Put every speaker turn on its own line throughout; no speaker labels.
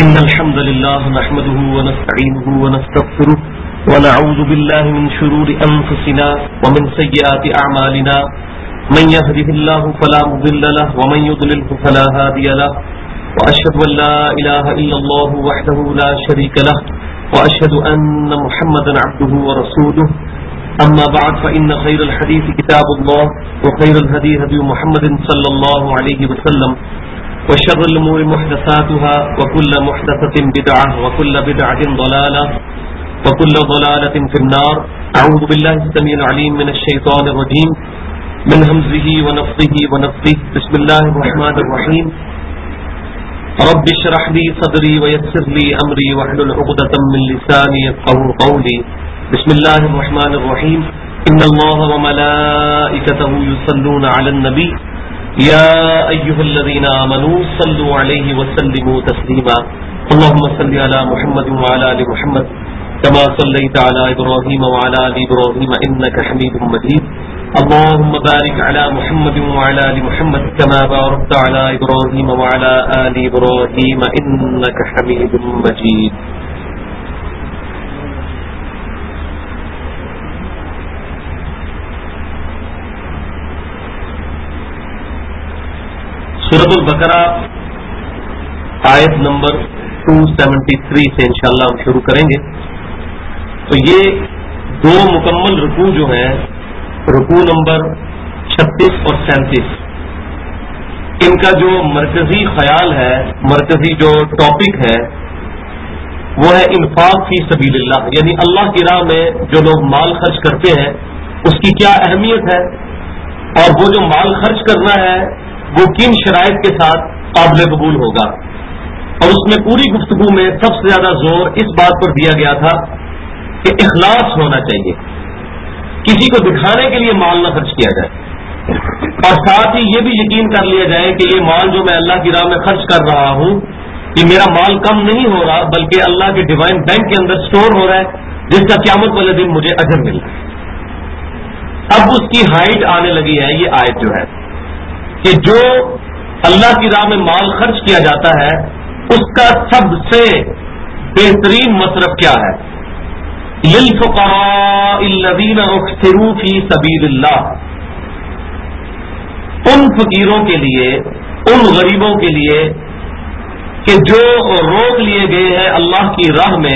إن الحمد لله نحمده ونستعينه ونستغفره ونعوذ بالله من شرور أنفسنا ومن سيئات أعمالنا من يهده الله فلا مضل له ومن يضلله فلا هادي له وأشهد أن لا إله إلا الله وحده لا شريك له وأشهد أن محمدا عبده ورسوله أما بعد فإن خير الحديث كتاب الله وخير الهدي هدي محمد صلى الله عليه وسلم وشر الأمور محدثاتها وكل محدثة بدعة وكل بدعة ضلالة وكل ضلالة في النار. أعوذ بالله السميع العليم من الشيطان الرجيم من همزه ونفثه ونفثه. بسم الله الرحمن الرحيم. رب اشرح لي صدري ويسر لي أمري واحلل عقدة من لساني يفقهوا قولي. بسم الله الرحمن الرحيم. إن الله وملائكته يصلون على النبي يا أيها الذين آمنوا صلوا عليه وسلموا تسليما. اللهم صل على محمد وعلى آل محمد كما صليت على إبراهيم وعلى آل إبراهيم إنك حميد مجيد. اللهم بارك على محمد وعلى آل محمد كما باركت على إبراهيم وعلى آل إبراهيم إنك حميد مجيد. سورۃ البقرہ آیت نمبر 273 سے انشاءاللہ ہم شروع کریں گے. تو یہ دو مکمل رکوع جو ہیں، رکوع نمبر 36 اور 37، ان کا جو مرکزی خیال ہے، مرکزی جو ٹاپک ہے وہ ہے انفاق فی سبیل اللہ، یعنی اللہ کی راہ میں جو لوگ مال خرچ کرتے ہیں اس کی کیا اہمیت ہے، اور وہ جو مال خرچ کرنا ہے وہ کن شرائط کے ساتھ قابل قبول ہوگا. اور اس میں پوری گفتگو میں سب سے زیادہ زور اس بات پر دیا گیا تھا کہ اخلاص ہونا چاہیے، کسی کو دکھانے کے لیے مال نہ خرچ کیا جائے، اور ساتھ ہی یہ بھی یقین کر لیا جائے کہ یہ مال جو میں اللہ کی راہ میں خرچ کر رہا ہوں یہ میرا مال کم نہیں ہو رہا بلکہ اللہ کے ڈیوائن بینک کے اندر سٹور ہو رہا ہے جس کا قیامت والے دن مجھے اجر مل رہا ہے. اب اس کی ہائٹ آنے لگی ہے یہ آیت جو ہے کہ جو اللہ کی راہ میں مال خرچ کیا جاتا ہے اس کا سب سے بہترین مصرف کیا ہے. للفقراء الذین احصروا فی سبیل اللہ، ان فقیروں کے لیے، ان غریبوں کے لیے کہ جو روک لیے گئے ہیں اللہ کی راہ میں،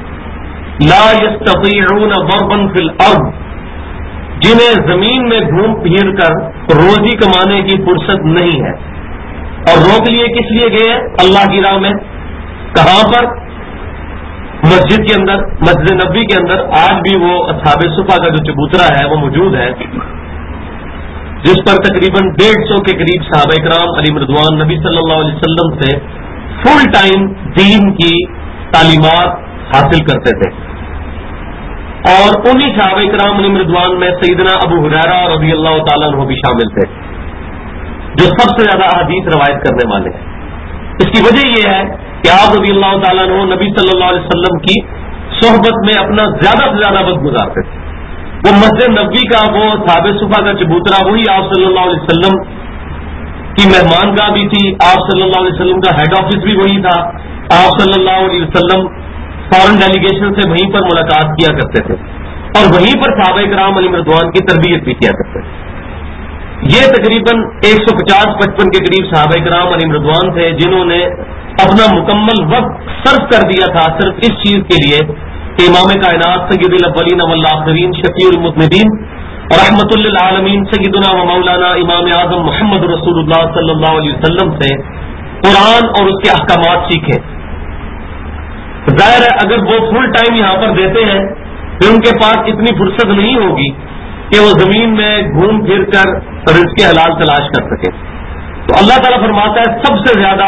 لا یستطیعون ضربا فی الارض، جنہیں زمین میں گھوم پھر کر روزی کمانے کی فرصت نہیں ہے. اور روک لیے کس لیے گئے ہیں؟ اللہ کی راہ میں. کہاں پر؟ مسجد کے اندر، مسجد نبوی کے اندر. آج بھی وہ اصحاب صفا کا جو چبوترا ہے وہ موجود ہے جس پر تقریباً 150 کے قریب صحابہ کرام علیہ رضوان نبی صلی اللہ علیہ وسلم سے فل ٹائم دین کی تعلیمات حاصل کرتے تھے. اور انہی صحابہ کرام علیہ رضوان میں سیدنا ابو ہریرہ رضی اللہ تعالیٰ عنہ بھی شامل تھے جو سب سے زیادہ احادیث روایت کرنے والے ہیں. اس کی وجہ یہ ہے کہ آپ رضی اللہ تعالیٰ عنہ نبی صلی اللہ علیہ وسلم کی صحبت میں اپنا زیادہ سے زیادہ وقت گزارتے تھے. وہ مسجد نبوی کا وہ صحابہ صفا کا چبوترا وہی آپ صلی اللہ علیہ وسلم کی مہمان گاہ بھی تھی، آپ صلی اللہ علیہ وسلم کا ہیڈ آفس بھی وہی تھا. آپ صلی اللہ علیہ وسلم فارن ڈیلیگیشن سے وہیں پر ملاقات کیا کرتے تھے اور وہیں پر صحابہ کرام علیہ رضوان کی تربیت بھی کیا کرتے تھے. یہ تقریباً 150-55 کے قریب صحابہ کرام علیہ رضوان تھے جنہوں نے اپنا مکمل وقت صرف کر دیا تھا صرف اس چیز کے لیے کہ امام کائنات سید الاولین والآخرین شفیع المذنبین رحمت للعالمین سیدنا و مولانا امام اعظم محمد رسول اللہ صلی اللہ علیہ وسلم سے قرآن اور اس کے احکامات سیکھیں. ظاہر ہے اگر وہ فل ٹائم یہاں پر دیتے ہیں پھر ان کے پاس اتنی فرصت نہیں ہوگی کہ وہ زمین میں گھوم پھر کر رزق حلال تلاش کر سکے. تو اللہ تعالیٰ فرماتا ہے سب سے زیادہ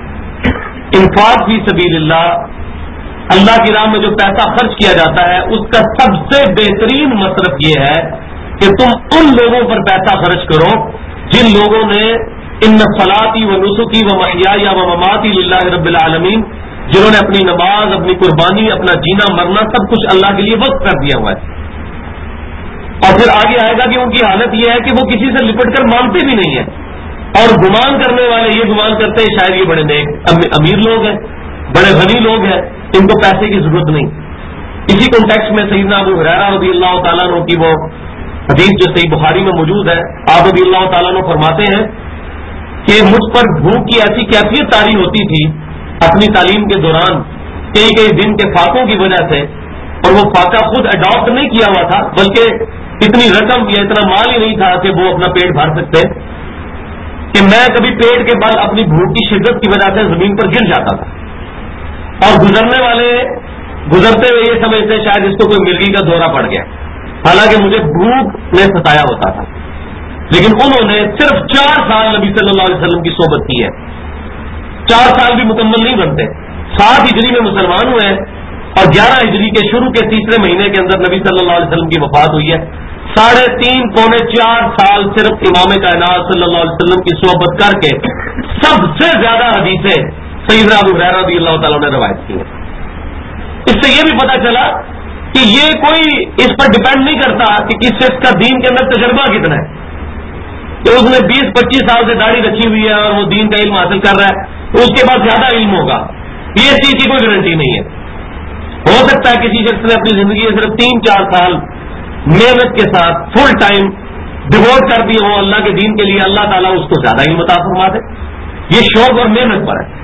انفاق فی سبیل اللہ، اللہ کی راہ میں جو پیسہ خرچ کیا جاتا ہے اس کا سب سے بہترین مصرف یہ ہے کہ تم ان لوگوں پر پیسہ خرچ کرو جن لوگوں نے ان صلاتی و نسکی و محیایا و مماتی للہ رب العالمین، جنہوں نے اپنی نماز، اپنی قربانی، اپنا جینا مرنا سب کچھ اللہ کے لیے وقف کر دیا ہوا ہے. اور پھر آگے آئے گا کہ ان کی حالت یہ ہے کہ وہ کسی سے لپٹ کر مانگتے بھی نہیں ہیں، اور گمان کرنے والے یہ گمان کرتے ہیں شاید یہ بڑے نیک امیر لوگ ہیں. بڑے غنی لوگ ہیں، ان کو پیسے کی ضرورت نہیں. اسی کانٹیکسٹ میں سیدنا ابو ہریرہ رضی اللہ تعالیٰ عنہ کی وہ حدیث جو صحیح بخاری میں موجود ہے، آپ رضی اللہ تعالیٰ عنہ فرماتے ہیں کہ مجھ پر بھوک کی ایسی کیفیت طاری ہوتی تھی اپنی تعلیم کے دوران کئی کئی دن کے فاقوں کی وجہ سے، اور وہ فاقہ خود اڈاپٹ نہیں کیا ہوا تھا بلکہ اتنی رقم یا اتنا مال ہی نہیں تھا کہ وہ اپنا پیٹ بھر سکتے، کہ میں کبھی پیٹ کے بل اپنی بھوک کی شدت کی وجہ سے زمین پر گر جاتا تھا، اور گزرنے والے گزرتے ہوئے یہ سمجھتے شاید اس کو کوئی مرغی کا دورہ پڑ گیا، حالانکہ مجھے بھوک نے ستایا ہوتا تھا. لیکن انہوں نے صرف 4 سال نبی صلی اللہ علیہ وسلم کی صحبت کی ہے. 4 سال بھی مکمل نہیں بنتے. 7 ہجری میں مسلمان ہوئے ہیں اور 11 ہجری کے شروع کے تیسرے مہینے کے اندر نبی صلی اللہ علیہ وسلم کی وفات ہوئی ہے. 3.5 پونے 4 سال صرف امام کائنات صلی اللہ علیہ وسلم کی صحبت کر کے سب سے زیادہ حدیثیں سیدنا ابو ہریرہ رضی اللہ تعالیٰ نے روایت کی ہیں. اس سے یہ بھی پتا چلا کہ یہ کوئی اس پر ڈپینڈ نہیں کرتا کہ کس شخص کا دین کے اندر تجربہ کتنا ہے، کہ اس نے 20-25 سال سے داڑھی رکھی ہوئی ہے اور وہ دین کا علم حاصل کر رہا ہے تو اس کے پاس زیادہ علم ہوگا. یہ چیز کی کوئی گارنٹی نہیں ہے. ہو سکتا ہے کسی شخص نے اپنی زندگی میں صرف 3-4 سال محنت کے ساتھ فل ٹائم ڈیوٹ کر دی ہو اللہ کے دین کے لیے، اللہ تعالیٰ اس کو زیادہ علم عطا فرما دے. یہ شوق اور محنت پر ہے.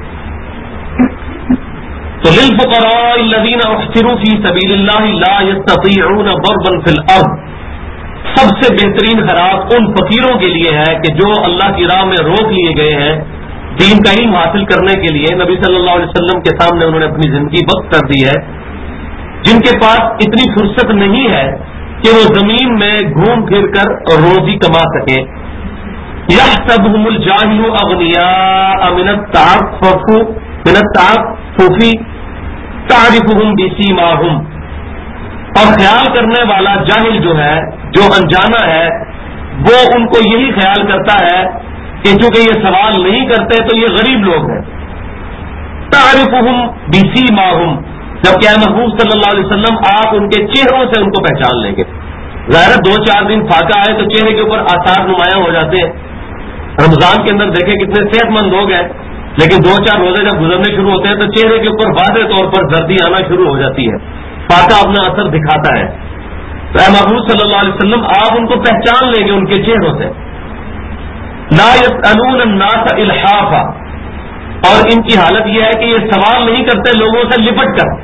تو للفقراء الذین احصروا فی سبیل اللہ لا یستطیعون ضربا فی الارض، سب سے بہترین خیرات ان فقیروں کے لیے ہے کہ جو اللہ کی راہ میں روک لیے گئے ہیں دین کا علم حاصل کرنے کے لیے. نبی صلی اللہ علیہ وسلم کے سامنے انہوں نے اپنی زندگی وقف کر دی ہے، جن کے پاس اتنی فرصت نہیں ہے کہ وہ زمین میں گھوم پھر کر روزی کما سکیں. یحسبهم الجاہل اغنیاء من التعفف تعرفهم بسیماہم، اور خیال کرنے والا جاہل جو ہے، جو انجانا ہے، وہ ان کو یہی خیال کرتا ہے کہ چونکہ یہ سوال نہیں کرتے تو یہ غریب لوگ ہیں. تعرفهم بسیماہم، جبکہ اے محبوب صلی اللہ علیہ وسلم آپ ان کے چہروں سے ان کو پہچان لیں گے. ظاہر 2-4 دن فاقہ آئے تو چہرے کے اوپر آثار نمایاں ہو جاتے ہیں. رمضان کے اندر دیکھیں کتنے صحت مند لوگ ہیں، لیکن 2-4 روزے جب گزرنے شروع ہوتے ہیں تو چہرے کے اوپر واضح طور پر زردی آنا شروع ہو جاتی ہے، فاقہ اپنا اثر دکھاتا ہے. تو اے محبوب صلی اللہ علیہ وسلم آپ ان کو پہچان لیں گے ان کے چہروں سے. لا يسألون الناس الحافا، اور ان کی حالت یہ ہے کہ یہ سوال نہیں کرتے لوگوں سے لپٹ کر.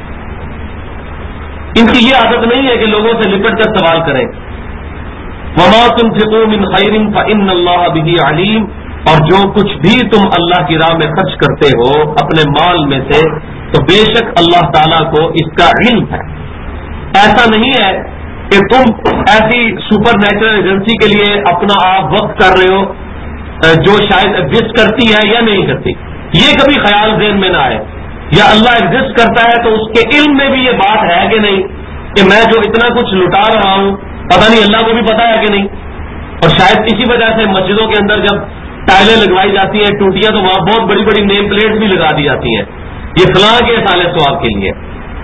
ان کی یہ عادت نہیں ہے کہ لوگوں سے لپٹ کر سوال کریں. وما تنفقوا من خیر فإن اللہ بہ علیم، اور جو کچھ بھی تم اللہ کی راہ میں خرچ کرتے ہو اپنے مال میں سے تو بے شک اللہ تعالیٰ کو اس کا علم ہے. ایسا نہیں ہے کہ تم ایسی سپر نیچرل ایجنسی کے لیے اپنا آپ وقت کر رہے ہو جو شاید ایگزسٹ کرتی ہے یا نہیں کرتی، یہ کبھی خیال ذہن میں نہ آئے. یا اللہ ایگزسٹ کرتا ہے تو اس کے علم میں بھی یہ بات ہے کہ نہیں کہ میں جو اتنا کچھ لٹا رہا ہوں پتہ نہیں اللہ کو بھی پتا ہے کہ نہیں. اور شاید اسی وجہ سے مسجدوں کے اندر جب ٹائلیں لگوائی جاتی ہیں ٹوٹیاں تو وہاں بہت بڑی بڑی نیم پلیٹس بھی لگا دی جاتی ہیں، یہ فلاں کے سالے ثواب کے لیے.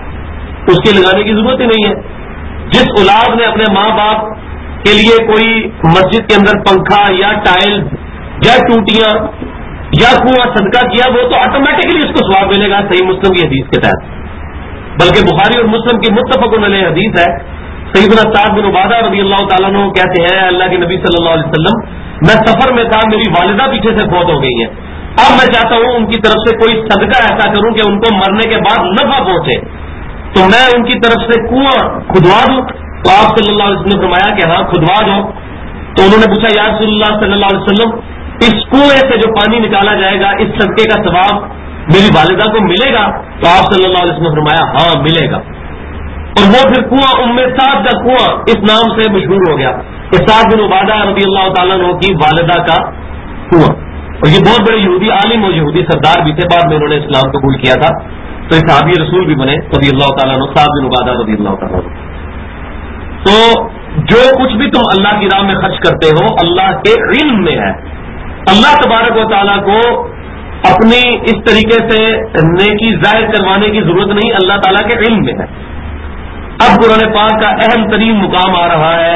اس کے لگانے کی ضرورت ہی نہیں ہے. جس اولاد نے اپنے ماں باپ کے لیے کوئی مسجد کے اندر پنکھا یا ٹائلز یا ٹوٹیاں یا کنواں صدقہ کیا وہ تو آٹومیٹکلی اس کو ثواب ملے گا، صحیح مسلم کی حدیث کے تحت. بلکہ بخاری اور مسلم کی متفق علیہ حدیث ہے. سیدنا سعد بن عبادہ رضی اللہ تعالیٰ عنہ کہتے ہیں اللہ کے نبی صلی اللہ علیہ وسلم میں سفر میں تھا، میری والدہ پیچھے سے فوت ہو گئی ہیں، اب میں چاہتا ہوں ان کی طرف سے کوئی صدقہ ایسا کروں کہ ان کو مرنے کے بعد نفع پہنچے، تو میں ان کی طرف سے کنواں کھدوا دوں. تو آپ صلی اللہ علیہ وسلم نے فرمایا کہ ہاں کھدوا دو. تو انہوں نے پوچھا یا رسول اللہ صلی اللہ علیہ وسلم اس کنویں سے جو پانی نکالا جائے گا اس صدقے کا ثواب میری والدہ کو ملے گا؟ تو آپ صلی اللہ علیہ وسلم نے فرمایا ہاں ملے گا. اور وہ پھر کنواں سعد کا کنواں اس نام سے مشہور ہو گیا کہ سعد بن عبادہ رضی اللہ تعالیٰ عنہ کی والدہ کا کنواں. اور یہ بہت بڑے یہودی عالم اور یہودی سردار بھی تھے، بعد میں انہوں نے اسلام قبول کیا تھا تو یہ صحابی رسول بھی بنے رضی اللہ تعالیٰ عنہ، سعد بن عبادہ رضی اللہ تعالیٰ عنہ. تو جو کچھ بھی تم اللہ کی راہ میں خرچ کرتے ہو اللہ کے علم میں ہے. اللہ تبارک و تعالیٰ کو اپنی اس طریقے سے نیکی ظاہر کروانے کی ضرورت نہیں، اللہ تعالیٰ کے علم میں ہے. اب قرآن پاک کا اہم ترین مقام آ رہا ہے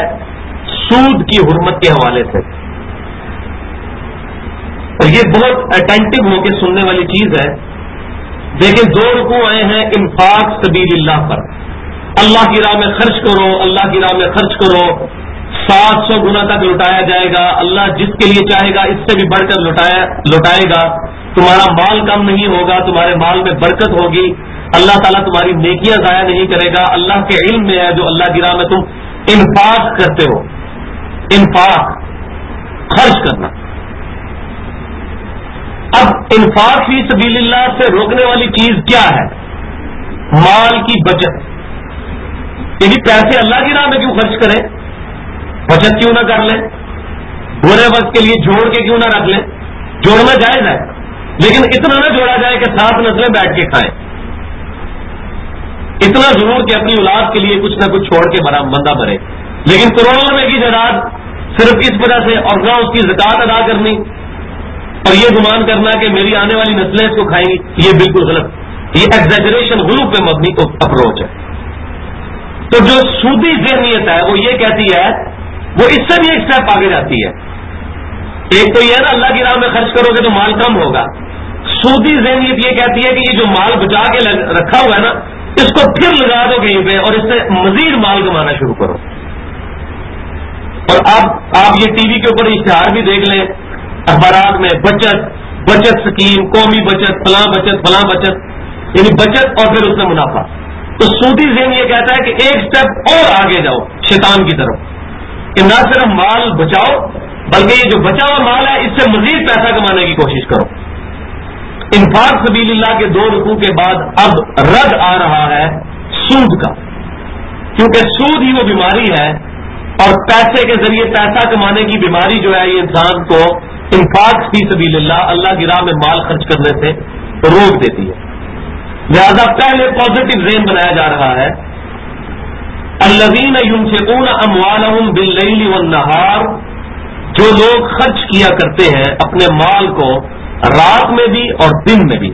سود کی حرمت کے حوالے سے، اور یہ بہت اٹینٹو ہو کے سننے والی چیز ہے دیکھیں 2 رکوع آئے ہیں انفاق سبیل اللہ پر. اللہ کی راہ میں خرچ کرو، اللہ کی راہ میں خرچ کرو، 700 گنا تک لوٹایا جائے گا. اللہ جس کے لیے چاہے گا اس سے بھی بڑھ کر لوٹائے گا. تمہارا مال کم نہیں ہوگا، تمہارے مال میں برکت ہوگی. اللہ تعالیٰ تمہاری نیکیاں ضائع نہیں کرے گا. اللہ کے علم میں ہے جو اللہ کی راہ میں تم انفاق کرتے ہو. انفاق خرچ کرنا. اب انفاق فی سبیل اللہ سے روکنے والی چیز کیا ہے؟ مال کی بچت. یعنی پیسے اللہ کی راہ میں کیوں خرچ کریں؟ بچت کیوں نہ کر لیں؟ برے وقت کے لیے جوڑ کے کیوں نہ رکھ لیں؟ جوڑنا جائز ہے، لیکن اتنا نہ جوڑا جائے کہ 7 نسلیں بیٹھ کے کھائیں. اتنا ضرور کہ اپنی اولاد کے لیے کچھ نہ کچھ چھوڑ کے بندہ بھرے. لیکن کروڑوں روپے کی جائیداد صرف اس وجہ سے، اور نہ اس کی زکات ادا کرنی اور یہ گمان کرنا کہ میری آنے والی نسلیں اس کو کھائیں گی، یہ بالکل غلط. یہ ایگزیجریشن، غلو پہ مبنی اپروچ ہے. تو جو سودی ذہنیت ہے وہ یہ کہتی ہے، وہ اس سے بھی ایک سٹیپ آگے جاتی ہے. ایک تو یہ ہے نا اللہ کی راہ میں خرچ کرو گے تو مال کم ہوگا. سودی ذہنیت یہ کہتی ہے کہ یہ جو مال بچا کے رکھا ہوا ہے نا، اس کو پھر لگا دو کہیں پہ اور اس سے مزید مال کمانا شروع کرو. اور اب آپ یہ ٹی وی کے اوپر اشتہار بھی دیکھ لیں، اخبارات میں بچت سکیم، قومی بچت، فلاں بچت، یعنی بچت اور پھر اس میں منافع. تو سودی ذہن یہ کہتا ہے کہ ایک سٹیپ اور آگے جاؤ شیطان کی طرف، کہ نہ صرف مال بچاؤ بلکہ یہ جو بچا ہوا مال ہے اس سے مزید پیسہ کمانے کی کوشش کرو. انفاق سبیل اللہ کے 2 رکوع کے بعد اب رد آ رہا ہے سود کا، کیونکہ سود ہی وہ بیماری ہے، اور پیسے کے ذریعے پیسہ کمانے کی بیماری جو ہے یہ انسان کو انفاق فی سبیل اللہ کی راہ میں مال خرچ کرنے سے روک دیتی ہے. لہذا پہلے پازیٹو ذہن بنایا جا رہا ہے. الذین ينفقون اموالهم باللیل والنہار، جو لوگ خرچ کیا کرتے ہیں اپنے مال کو رات میں بھی اور دن میں بھی.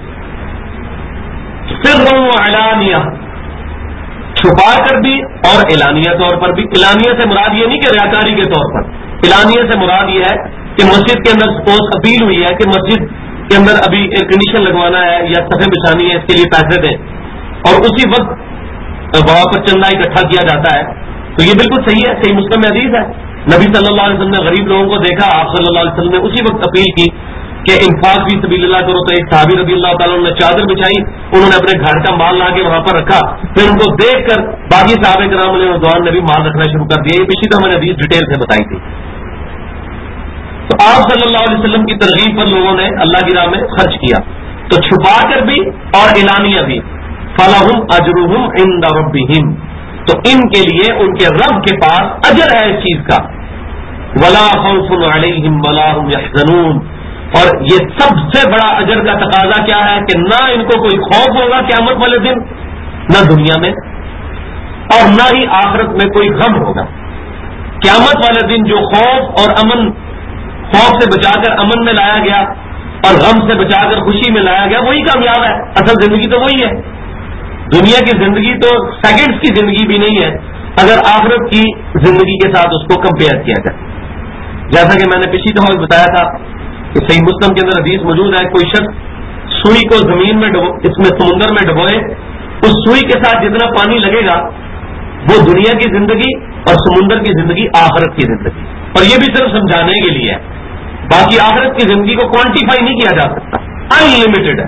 سرا وعلانیہ، چھپا کر بھی اور اعلانیہ طور پر بھی. اعلانیہ سے مراد یہ نہیں کہ ریاکاری کے طور پر، اعلانیہ سے مراد یہ ہے کہ مسجد کے اندر سپوز اپیل ہوئی ہے کہ مسجد کے اندر ابھی ایئر کنڈیشن لگوانا ہے یا صفیں بچھانی ہے، اس کے لیے پیسے دیں، اور اسی وقت وہاں پر چندہ اکٹھا کیا جاتا ہے. تو یہ بالکل صحیح ہے، صحیح مسلم میں حدیث ہے. نبی صلی اللہ علیہ وسلم نے غریب لوگوں کو دیکھا، آپ صلی اللہ علیہ وسلم نے اسی وقت اپیل کی کہ انفاق فی سبیل اللہ کرو. تو ایک صحابی رضی اللہ تعالیٰ نے چادر بچھائی، انہوں نے اپنے گھر کا مال لا کے وہاں پر رکھا، پھر ان کو دیکھ کر باقی صحابہ کرام علیہ رضوان نے بھی مال رکھنا شروع کر دیا. یہ پچھلی تو ہم نے حدیث ڈیٹیل سے بتائی تھی. تو آپ صلی اللہ علیہ وسلم کی ترغیب پر لوگوں نے اللہ کی راہ میں خرچ کیا، تو چھپا کر بھی اور اعلانیہ بھی. فلہم اجرہم عند ربہم، تو ان کے لیے ان کے رب کے پاس اجر ہے اس چیز کا. ولا خوف علیہم ولا هم يحزنون، اور یہ سب سے بڑا اجر کا تقاضا کیا ہے کہ نہ ان کو کوئی خوف ہوگا قیامت والے دن، نہ دنیا میں، اور نہ ہی آخرت میں کوئی غم ہوگا. قیامت والے دن جو خوف اور امن، خوف سے بچا کر امن میں لایا گیا اور غم سے بچا کر خوشی میں لایا گیا، وہی کامیاب ہے. اصل زندگی تو وہی ہے. دنیا کی زندگی تو سیکنڈز کی زندگی بھی نہیں ہے اگر آخرت کی زندگی کے ساتھ اس کو کمپیئر کیا جائے. جیسا کہ میں نے پچھلی دفعہ بتایا تھا کہ صحیح مسلم کے اندر حدیث موجود ہے، کوئی شخص سوئی کو زمین میں اس میں سمندر میں ڈبوئے، اس سوئی کے ساتھ جتنا پانی لگے گا وہ دنیا کی زندگی اور سمندر کی زندگی آخرت کی زندگی. اور یہ بھی صرف سمجھانے کے لیے ہے، باقی آخرت کی زندگی کو کوانٹیفائی نہیں کیا جا سکتا، ان لمیٹڈ ہے.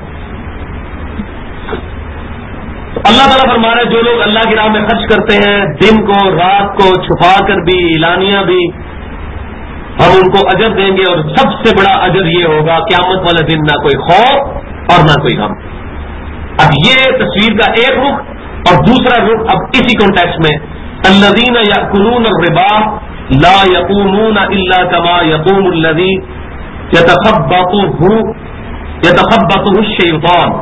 تو اللہ تعالیٰ فرما رہے ہیں جو لوگ اللہ کی راہ میں خرچ کرتے ہیں دن کو رات کو چھپا کر بھی اعلانیہ بھی، ہم ان کو اجر دیں گے. اور سب سے بڑا اجر یہ ہوگا قیامت والے دن نہ کوئی خوف اور نہ کوئی غم. اب یہ تصویر کا ایک رخ، اور دوسرا رخ اب اسی کانٹیکسٹ میں، الذین یأکلون الربا لا یقومون الا کما یقوم الذی یتخبطہ الشیطان.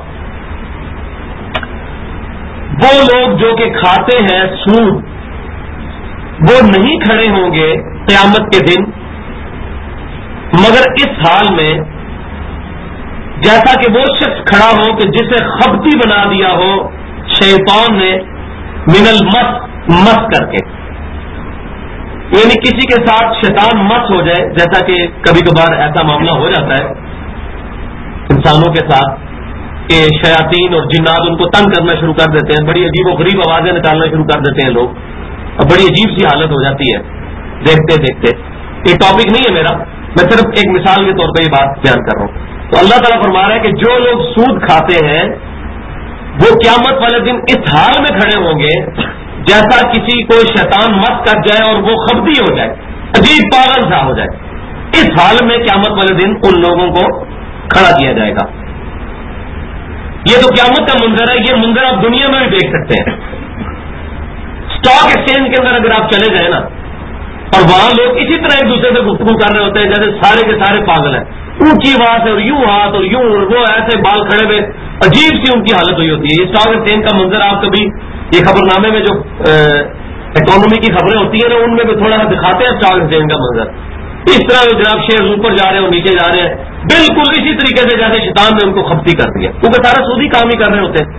وہ لوگ جو کہ کھاتے ہیں سود، وہ نہیں کھڑے ہوں گے قیامت کے دن مگر اس حال میں جیسا کہ وہ شخص کھڑا ہو کہ جسے خبتی بنا دیا ہو شیطان نے من المس کر کے. یعنی کسی کے ساتھ شیطان مس ہو جائے، جیسا کہ کبھی کبھار ایسا معاملہ ہو جاتا ہے انسانوں کے ساتھ کہ شیاطین اور جنات ان کو تنگ کرنا شروع کر دیتے ہیں، بڑی عجیب و غریب آوازیں نکالنا شروع کر دیتے ہیں لوگ، اور بڑی عجیب سی حالت ہو جاتی ہے دیکھتے دیکھتے. یہ ٹاپک نہیں ہے میرا، میں صرف ایک مثال کے طور پہ یہ بات بیان کر رہا ہوں. تو اللہ تعالیٰ فرما رہا ہے کہ جو لوگ سود کھاتے ہیں وہ قیامت والے دن اس حال میں کھڑے ہوں گے جیسا کسی کو شیطان مت کر جائے اور وہ خبتی ہو جائے، عجیب پاگل سا ہو جائے. اس حال میں قیامت والے دن ان لوگوں کو کھڑا کیا جائے گا. یہ تو قیامت کا منظر ہے، یہ منظر آپ دنیا میں بھی دیکھ سکتے ہیں. اسٹاک ایکسچینج کے اندر اگر آپ چلے جائیں نا، اور وہاں لوگ اسی طرح ایک دوسرے سے گفتگو کر رہے ہوتے ہیں جیسے سارے کے سارے پاگل ہیں، اونچی آواز ہے اور یوں ہاتھ اور یوں، اور وہ ایسے بال کھڑے ہوئے، عجیب سی ان کی حالت ہوئی ہوتی ہے. اسٹاک ایکسچینج کا منظر آپ کبھی یہ خبر نامے میں جو اکانومی کی خبریں ہوتی ہیں نا، ان میں بھی تھوڑا سا دکھاتے ہیں اسٹاک ایکسچینج کا منظر. اس طرح جناب شیئر اوپر جا رہے ہیں اور نیچے جا رہے ہیں، بالکل اسی طریقے سے جیسے شیطان نے ان کو خبتی کر دیا، کیونکہ سارا سودی کام ہی کر رہے ہوتے ہیں.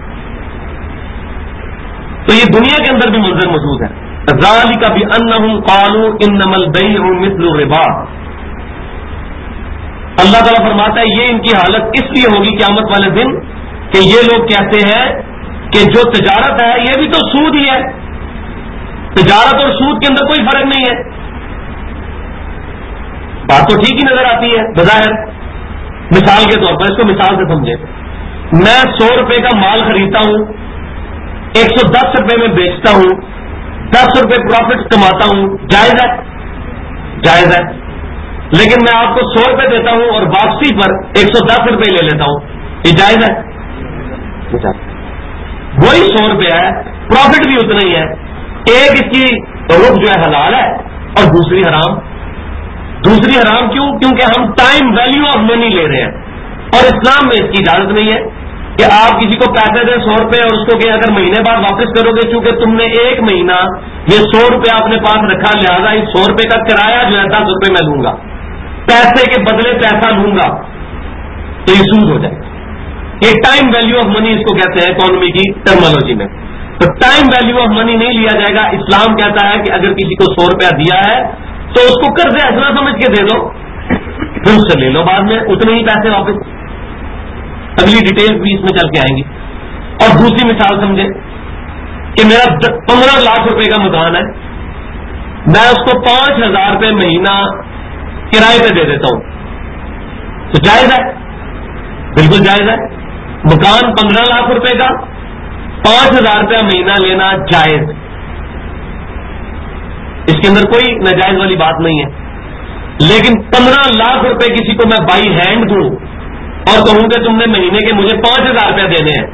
تو یہ دنیا کے اندر بھی منظر موجود ہے. ذالک بانہم قالوا انما البیع مثل الربا. اللہ تعالیٰ فرماتا ہے یہ ان کی حالت اس لیے ہوگی قیامت والے دن کہ یہ لوگ کہتے ہیں کہ جو تجارت ہے یہ بھی تو سود ہی ہے، تجارت اور سود کے اندر کوئی فرق نہیں ہے. بات تو ٹھیک ہی نظر آتی ہے بظاہر. مثال کے طور پر اس کو مثال سے سمجھے، میں 100 روپے کا مال خریدتا ہوں، 110 روپے میں بیچتا ہوں، 10 روپے پروفٹ کماتا ہوں، جائز ہے؟ جائز ہے. لیکن میں آپ کو 100 روپے دیتا ہوں اور واپسی پر 110 روپے لے لیتا ہوں، یہ جائز ہے؟ وہی 100 روپے ہے، پروفٹ بھی اتنا ہی ہے. ایک اس کی رخ جو ہے حلال ہے اور دوسری حرام. دوسری حرام کیوں؟ کیونکہ ہم ٹائم ویلیو آف منی لے رہے ہیں، اور اسلام میں اس کی اجازت نہیں ہے کہ آپ کسی کو پیسے دیں 100 روپے اور اس کو کہ اگر مہینے بعد واپس کرو گے، چونکہ تم نے ایک مہینہ یہ 100 روپے اپنے پاس رکھا، لہذا اس 100 روپے کا کرایہ جو ہے 10 روپے میں لوں گا، پیسے کے بدلے پیسہ لوں گا، تو یہ سود ہو جائے. یہ ٹائم ویلیو آف منی اس کو کہتے ہیں اکانومی کی ٹرمالوجی میں. تو ٹائم ویلیو آف منی نہیں لیا جائے گا. اسلام کہتا ہے کہ اگر کسی کو 100 روپیہ دیا ہے تو اس کو قرض حسنہ سمجھ کے دے دو، پھر اس سے لے لو بعد میں اتنے ہی پیسے واپس. اگلی ڈیٹیل بھی اس میں چل کے آئیں گی. اور دوسری مثال سمجھے کہ میرا 15 لاکھ روپے کا مکان ہے، میں اس کو 5,000 روپے مہینہ کرائے پہ دے دیتا ہوں، تو جائز ہے؟ بالکل جائز ہے. مکان 15 لاکھ روپے کا، 5,000 روپیہ مہینہ لینا جائز. اس کے اندر کوئی ناجائز والی بات نہیں ہے. لیکن 15 لاکھ روپے کسی کو میں بائی ہینڈ دوں اور کہوں کہ تم نے مہینے کے مجھے 5,000 روپیہ دینے ہیں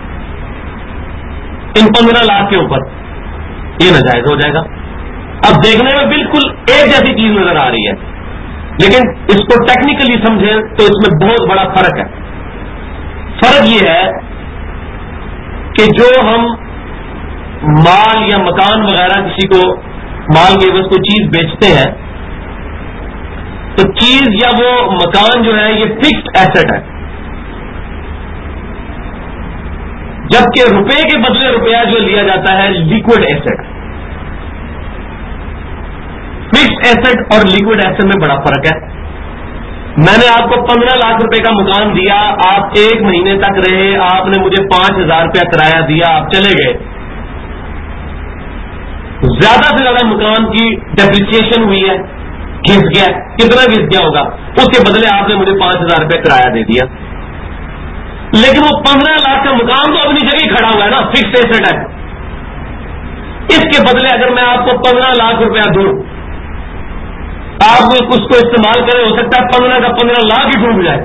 ان 15 لاکھ کے اوپر، یہ ناجائز ہو جائے گا. اب دیکھنے میں بالکل ایک جیسی چیز نظر آ رہی ہے، لیکن اس کو ٹیکنیکلی سمجھیں تو اس میں بہت بڑا فرق ہے. فرق یہ ہے کہ جو ہم مال یا مکان وغیرہ کسی کو مال کے عوض کوئی چیز بیچتے ہیں، تو چیز یا وہ مکان جو ہے یہ فکسڈ ایسٹ ہے، جبکہ روپے کے بدلے روپیہ جو لیا جاتا ہے لیکوڈ ایسٹ. فکسڈ ایسٹ اور لیکوڈ ایسٹ میں بڑا فرق ہے. میں نے آپ کو 15 لاکھ روپے کا مکان دیا، آپ 1 مہینے تک رہے، آپ نے مجھے 5,000 روپیہ کرایہ دیا، آپ چلے گئے. زیادہ سے زیادہ مکان کی ڈیپریسیشن ہوئی ہے، گھس گیا. کتنا گھس گیا ہوگا؟ اس کے بدلے آپ نے مجھے 5,000 روپے کرایہ دے دیا. لیکن وہ 15 لاکھ کا مکان تو اپنی جگہ کھڑا ہوا ہے نا، فکس ایسٹ ہے. اس کے بدلے اگر میں آپ کو 15 لاکھ روپیہ دوں، آپ اس کو استعمال کریں، ہو سکتا ہے 15 کا 15 لاکھ ہی ڈوب جائے،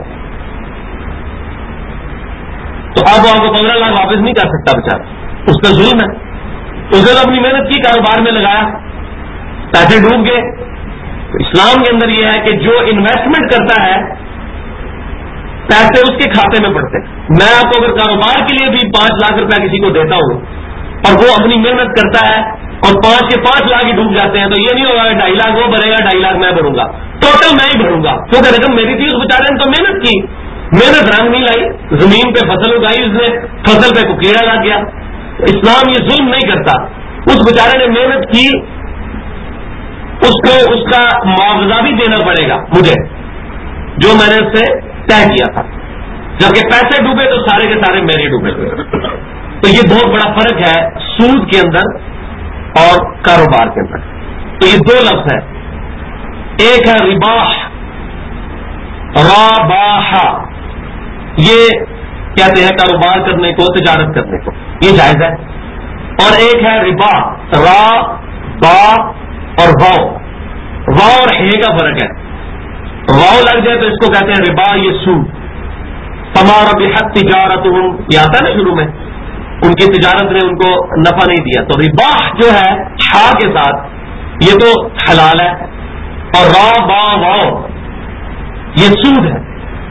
تو اب وہ آپ کو 15 لاکھ واپس نہیں کر سکتا بیچارہ، اس کا ظلم ہے. اس نے اپنی محنت کی، کاروبار میں لگایا، پیسے ڈوب گئے. تو اسلام کے اندر یہ ہے کہ جو انویسٹمنٹ کرتا ہے پیسے اس کے کھاتے میں پڑتے ہیں. میں آپ کو اگر کاروبار کے لیے بھی 5 لاکھ روپیہ کسی کو دیتا ہوں اور وہ اپنی محنت کرتا ہے اور 5 کے 5 لاکھ ہی ڈوب جاتے ہیں، تو یہ نہیں ہوگا کہ 2.5 لاکھ وہ بھرے گا، 2.5 لاکھ میں بھروں گا، ٹوٹل میں ہی بھروں گا، کیونکہ رقم میری تھی. اس بیچارے نے تو محنت کی، محنت رنگ نہیں لائی، زمین پہ فصل اگائی، اس نے فصل پہ کو کیڑا لگ گیا. اسلام یہ ظلم نہیں کرتا. اس بیچارے نے محنت کی، اس کو اس کا معاوضہ بھی دینا پڑے گا مجھے، جو میں نے اس سے طے کیا تھا. جبکہ پیسے ڈوبے تو سارے کے سارے میرے ڈوبے ہوئے. تو یہ بہت بڑا فرق ہے سود کے اندر اور کاروبار کے اندر. تو یہ دو لفظ ہے, ایک ہے رباح, راباح, یہ کہتے ہیں کاروبار کرنے کو, تجارت کرنے کو, یہ جائز ہے. اور ایک ہے ربا, را با اور واؤ. واؤ اور ہے کا فرق ہے. واؤ لگ جائے تو اس کو کہتے ہیں ربا, یہ سود. تمہارا بحق تجارت یہ آتا ہے نا شروع میں, ان کی تجارت نے ان کو نفع نہیں دیا. تو ربا جو ہے چھا کے ساتھ یہ تو حلال ہے, اور را با واؤ یہ سود ہے,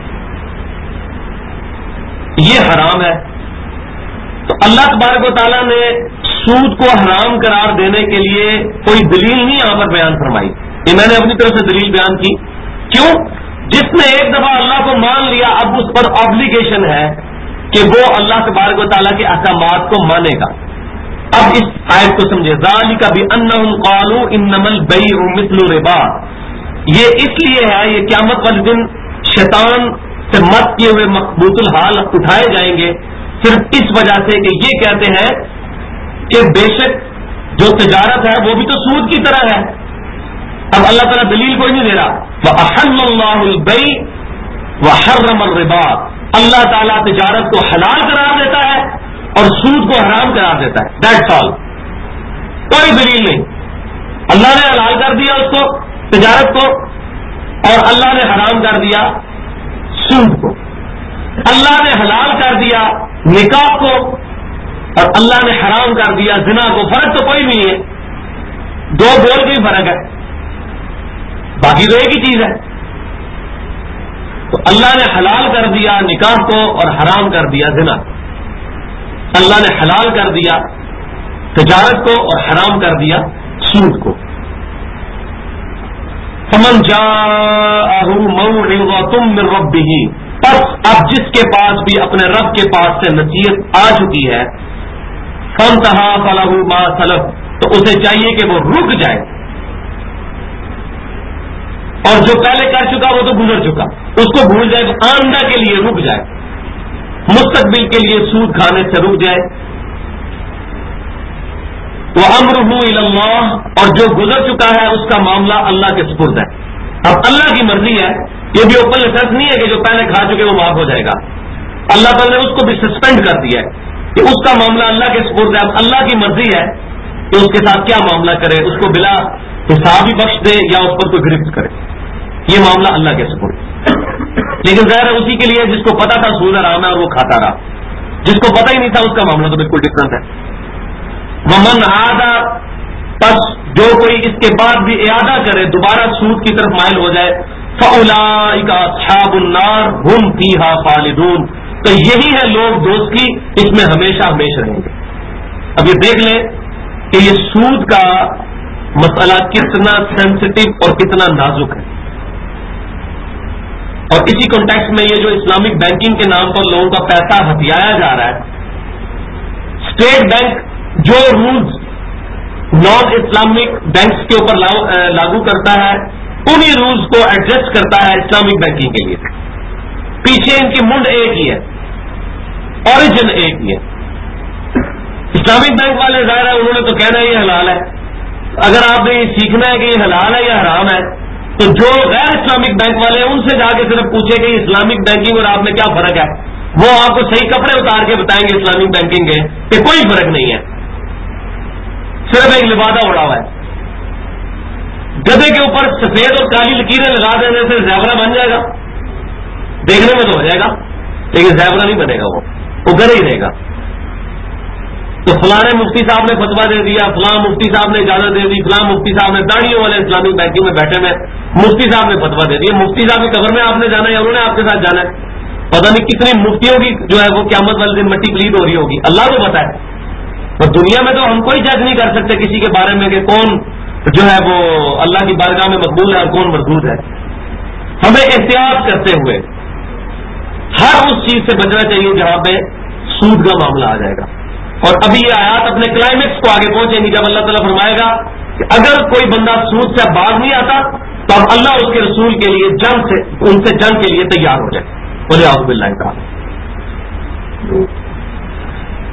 یہ حرام ہے. تو اللہ تبارک و تعالیٰ نے سود کو حرام قرار دینے کے لیے کوئی دلیل نہیں یہاں پر بیان فرمائی. یہ میں نے اپنی طرف سے دلیل بیان کی. کیوں؟ جس نے ایک دفعہ اللہ کو مان لیا اب اس پر آبلیگیشن ہے کہ وہ اللہ تبارک و تعالیٰ کے احکامات کو مانے گا. اب اس آیت کو سمجھے, ذالک بأنہم قالوا انما البیع مثل الربا. یہ اس لیے ہے, یہ قیامت والے دن شیطان سے مت کیے ہوئے مقبوط الحال اٹھائے جائیں گے صرف اس وجہ سے کہ یہ کہتے ہیں کہ بے شک جو تجارت ہے وہ بھی تو سود کی طرح ہے. اب اللہ تعالیٰ دلیل کوئی نہیں دے رہا. وَأَحَلَّ اللَّهُ الْبَيْعَ وَحَرَّمَ الرِّبَا. اللہ تعالیٰ تجارت کو حلال قرار دیتا ہے اور سود کو حرام قرار دیتا ہے. That's all. کوئی دلیل نہیں. اللہ نے حلال کر دیا اس کو, تجارت کو, اور اللہ نے حرام کر دیا سود کو. اللہ نے حلال کر دیا نکاح کو اور اللہ نے حرام کر دیا زنا کو. فرق تو کوئی نہیں ہے, دو بول کا ہی فرق ہے, باقی تو ایک ہی چیز ہے. تو اللہ نے حلال کر دیا نکاح کو اور حرام کر دیا زنا. اللہ نے حلال کر دیا تجارت کو اور حرام کر دیا سود کو. فمن جاءہ موعظۃ من ربہ, پس اب جس کے پاس بھی اپنے رب کے پاس سے نصیحت آ چکی ہے, فانتہا فلہ ما سلف, تو اسے چاہیے کہ وہ رک جائے, اور جو پہلے کر چکا وہ تو گزر چکا, اس کو بھول جائے, آئندہ کے لیے رک جائے, مستقبل کے لیے سود کھانے سے رک جائے. وَأَمْرُهُ إِلَى اللَّهِ, اور جو گزر چکا ہے اس کا معاملہ اللہ کے سپرد ہے. اب اللہ کی مرضی ہے, یہ بھی اوپن لائسنس نہیں ہے کہ جو پہلے کھا چکے وہ معاف ہو جائے گا. اللہ تعالیٰ نے اس کو بھی سسپینڈ کر دیا ہے کہ اس کا معاملہ اللہ کے سپرد ہے. اب اللہ کی مرضی ہے کہ اس کے ساتھ کیا معاملہ کرے, اس کو بلا حساب ہی بخش دے یا اس پر کوئی گرفت کرے. یہ معاملہ اللہ کے سپرد. لیکن ظاہر ہے اسی کے لیے جس کو پتا تھا سود حرام ہے اور وہ کھاتا رہا, جس کو پتا ہی نہیں تھا اس کا معاملہ تو بالکل ڈفرنٹ ہے. ومن عادا, پس جو کوئی اس کے بعد بھی اعادہ کرے, دوبارہ سود کی طرف مائل ہو جائے, فاولئک اصحاب النار هم فیہا خالدون, تو یہی ہے لوگ دوست کی, اس میں ہمیشہ ہمیشہ رہیں گے. اب یہ دیکھ لیں کہ یہ سود کا مسئلہ کتنا سینسٹیو اور کتنا نازک ہے. اور اسی کانٹیکسٹ میں یہ جو اسلامک بینکنگ کے نام پر لوگوں کا پیسہ ہتھیایا جا رہا ہے, اسٹیٹ بینک جو رولز نان اسلامک بینکس کے اوپر لاگو کرتا ہے انہی رولز کو ایڈجسٹ کرتا ہے اسلامک بینکنگ کے لیے. پیچھے ان کی منڈ ایک ہی ہے, اوریجن ایک ہی ہے. اسلامک بینک والے ظاہر ہے انہوں نے تو کہنا ہے یہ حلال ہے. اگر آپ نے یہ سیکھنا ہے کہ یہ حلال ہے یا حرام ہے تو جو غیر اسلامک بینک والے ہیں ان سے جا کے صرف پوچھے کہ اسلامک بینکنگ اور آپ میں کیا فرق ہے, وہ آپ کو صحیح کپڑے اتار کے بتائیں گے اسلامک بینکنگ کے کہ کوئی فرق نہیں ہے, صرف ایک لبادہ اڑا ہوا ہے. گدے کے اوپر سفید اور کالی لکیریں لگا دینے سے زیورہ بن جائے گا, دیکھنے میں تو ہو جائے گا لیکن زیورہ نہیں بنے گا, وہ گدھا ہی رہے گا. تو فلاں مفتی صاحب نے فتویٰ دے دیا, فلاں مفتی صاحب نے اجازت دے دی, فلاں مفتی صاحب نے داڑھیوں والے اسلامک بینکنگ میں بیٹھے میں مفتی صاحب نے فتویٰ دے دیا. مفتی صاحب کی قبر میں آپ نے جانا ہے یا انہوں نے آپ کے ساتھ جانا ہے, پتہ نہیں کتنی مفتیوں کی جو ہے وہ قیامت والے دن مٹی پلید ہو رہی ہوگی, اللہ کو پتہ ہے. اور دنیا میں تو ہم کوئی جج نہیں کر سکتے کسی کے بارے میں کہ کون جو ہے وہ اللہ کی بارگاہ میں مقبول ہے اور کون مردود ہے. ہمیں احتیاط کرتے ہوئے ہر اس چیز سے بچنا چاہیے جہاں پہ سود کا معاملہ آ جائے گا. اور ابھی یہ آیات اپنے کلائمیکس کو آگے پہنچیں گی جب اللہ تعالیٰ فرمائے گا کہ اگر کوئی بندہ سود سے باز نہیں آتا تو اب اللہ اس کے رسول کے لیے ان سے جنگ کے لیے تیار ہو جائے. بولے اعوذ باللہ تعالی.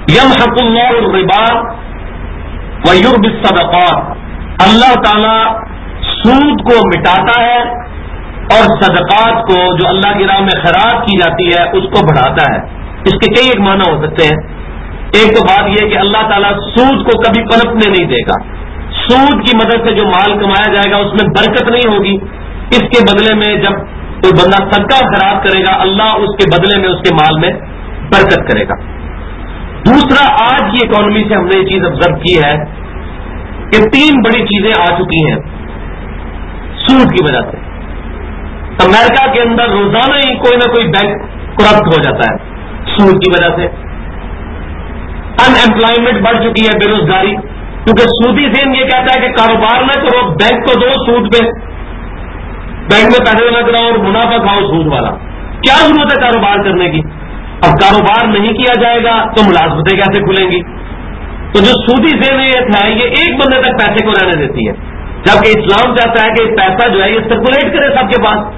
یمحق اللہ الربا ویربی الصدقات، اللہ تعالی سود کو مٹاتا ہے اور صدقات کو جو اللہ کی راہ میں خیرات کی جاتی ہے اس کو بڑھاتا ہے۔ اس کے کئی ایک معنی ہو سکتے ہیں۔ ایک تو بات یہ کہ اللہ تعالیٰ سود کو کبھی پنپنے نہیں دے گا، سود کی مدد سے جو مال کمایا جائے گا اس میں برکت نہیں ہوگی، اس کے بدلے میں جب کوئی بندہ صدقہ خیرات کرے گا اللہ اس کے بدلے میں اس کے مال میں برکت کرے گا۔ دوسرا، آج کی اکانومی سے ہم نے یہ چیز آبزرو کی ہے کہ 3 بڑی چیزیں آ چکی ہیں سود کی وجہ سے۔ امریکہ کے اندر روزانہ ہی کوئی نہ کوئی بینک کرپٹ ہو جاتا ہے سود کی وجہ سے۔ ان ایمپلائمنٹ بڑھ چکی ہے، بے روزگاری، کیونکہ سودی ذہن یہ کہتا ہے کہ کاروبار نہ کرو، بینک کو دو سود پہ، بینک میں پیسے جمع کراؤ اور منافع کھاؤ سود والا۔ کیا ضرورت ہے کاروبار کرنے کی؟ اب کاروبار نہیں کیا جائے گا تو ملازمتیں کیسے کھلیں گی؟ تو جو سودی ذہنیت ہے یہ ایک بندے تک پیسے کو رہنے دیتی ہے، جبکہ اسلام چاہتا ہے کہ پیسہ جو ہے یہ سرکولیٹ کرے سب کے پاس۔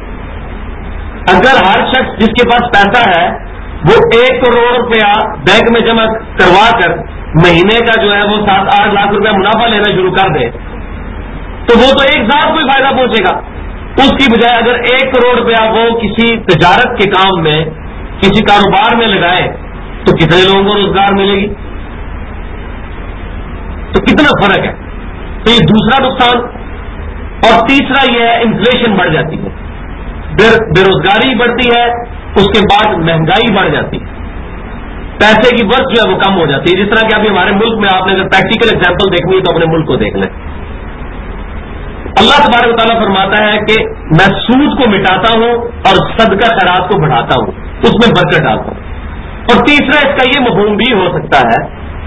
اگر ہر شخص جس کے پاس پیسہ ہے وہ 1 کروڑ روپیہ بینک میں جمع کروا کر مہینے کا جو ہے وہ 7-8 لاکھ روپیہ منافع لینا شروع کر دے تو وہ تو ایک ذات کو ہی فائدہ پہنچے گا۔ اس کی بجائے اگر 1 کروڑ روپیہ وہ کسی تجارت کے کام میں کسی کاروبار میں لگائے تو کتنے لوگوں کو روزگار ملے گی؟ تو کتنا فرق ہے۔ تو یہ دوسرا نقصان۔ اور تیسرا یہ ہے انفلیشن بڑھ جاتی ہے، بے روزگاری بڑھتی ہے، اس کے بعد مہنگائی بڑھ جاتی ہے، پیسے کی ورث جو ہے وہ کم ہو جاتی ہے۔ جس طرح کہ ابھی ہمارے ملک میں آپ نے اگر پریکٹیکل ایگزامپل دیکھنی ہے تو اپنے ملک کو دیکھ لیں۔ اللہ تبارک و تعالیٰ فرماتا ہے کہ میں سود کو مٹاتا ہوں اور صدقہ خیرات کو بڑھاتا ہوں، اس میں برکت ڈالتا ہوں۔ اور تیسرا اس کا یہ مفہوم بھی ہو سکتا ہے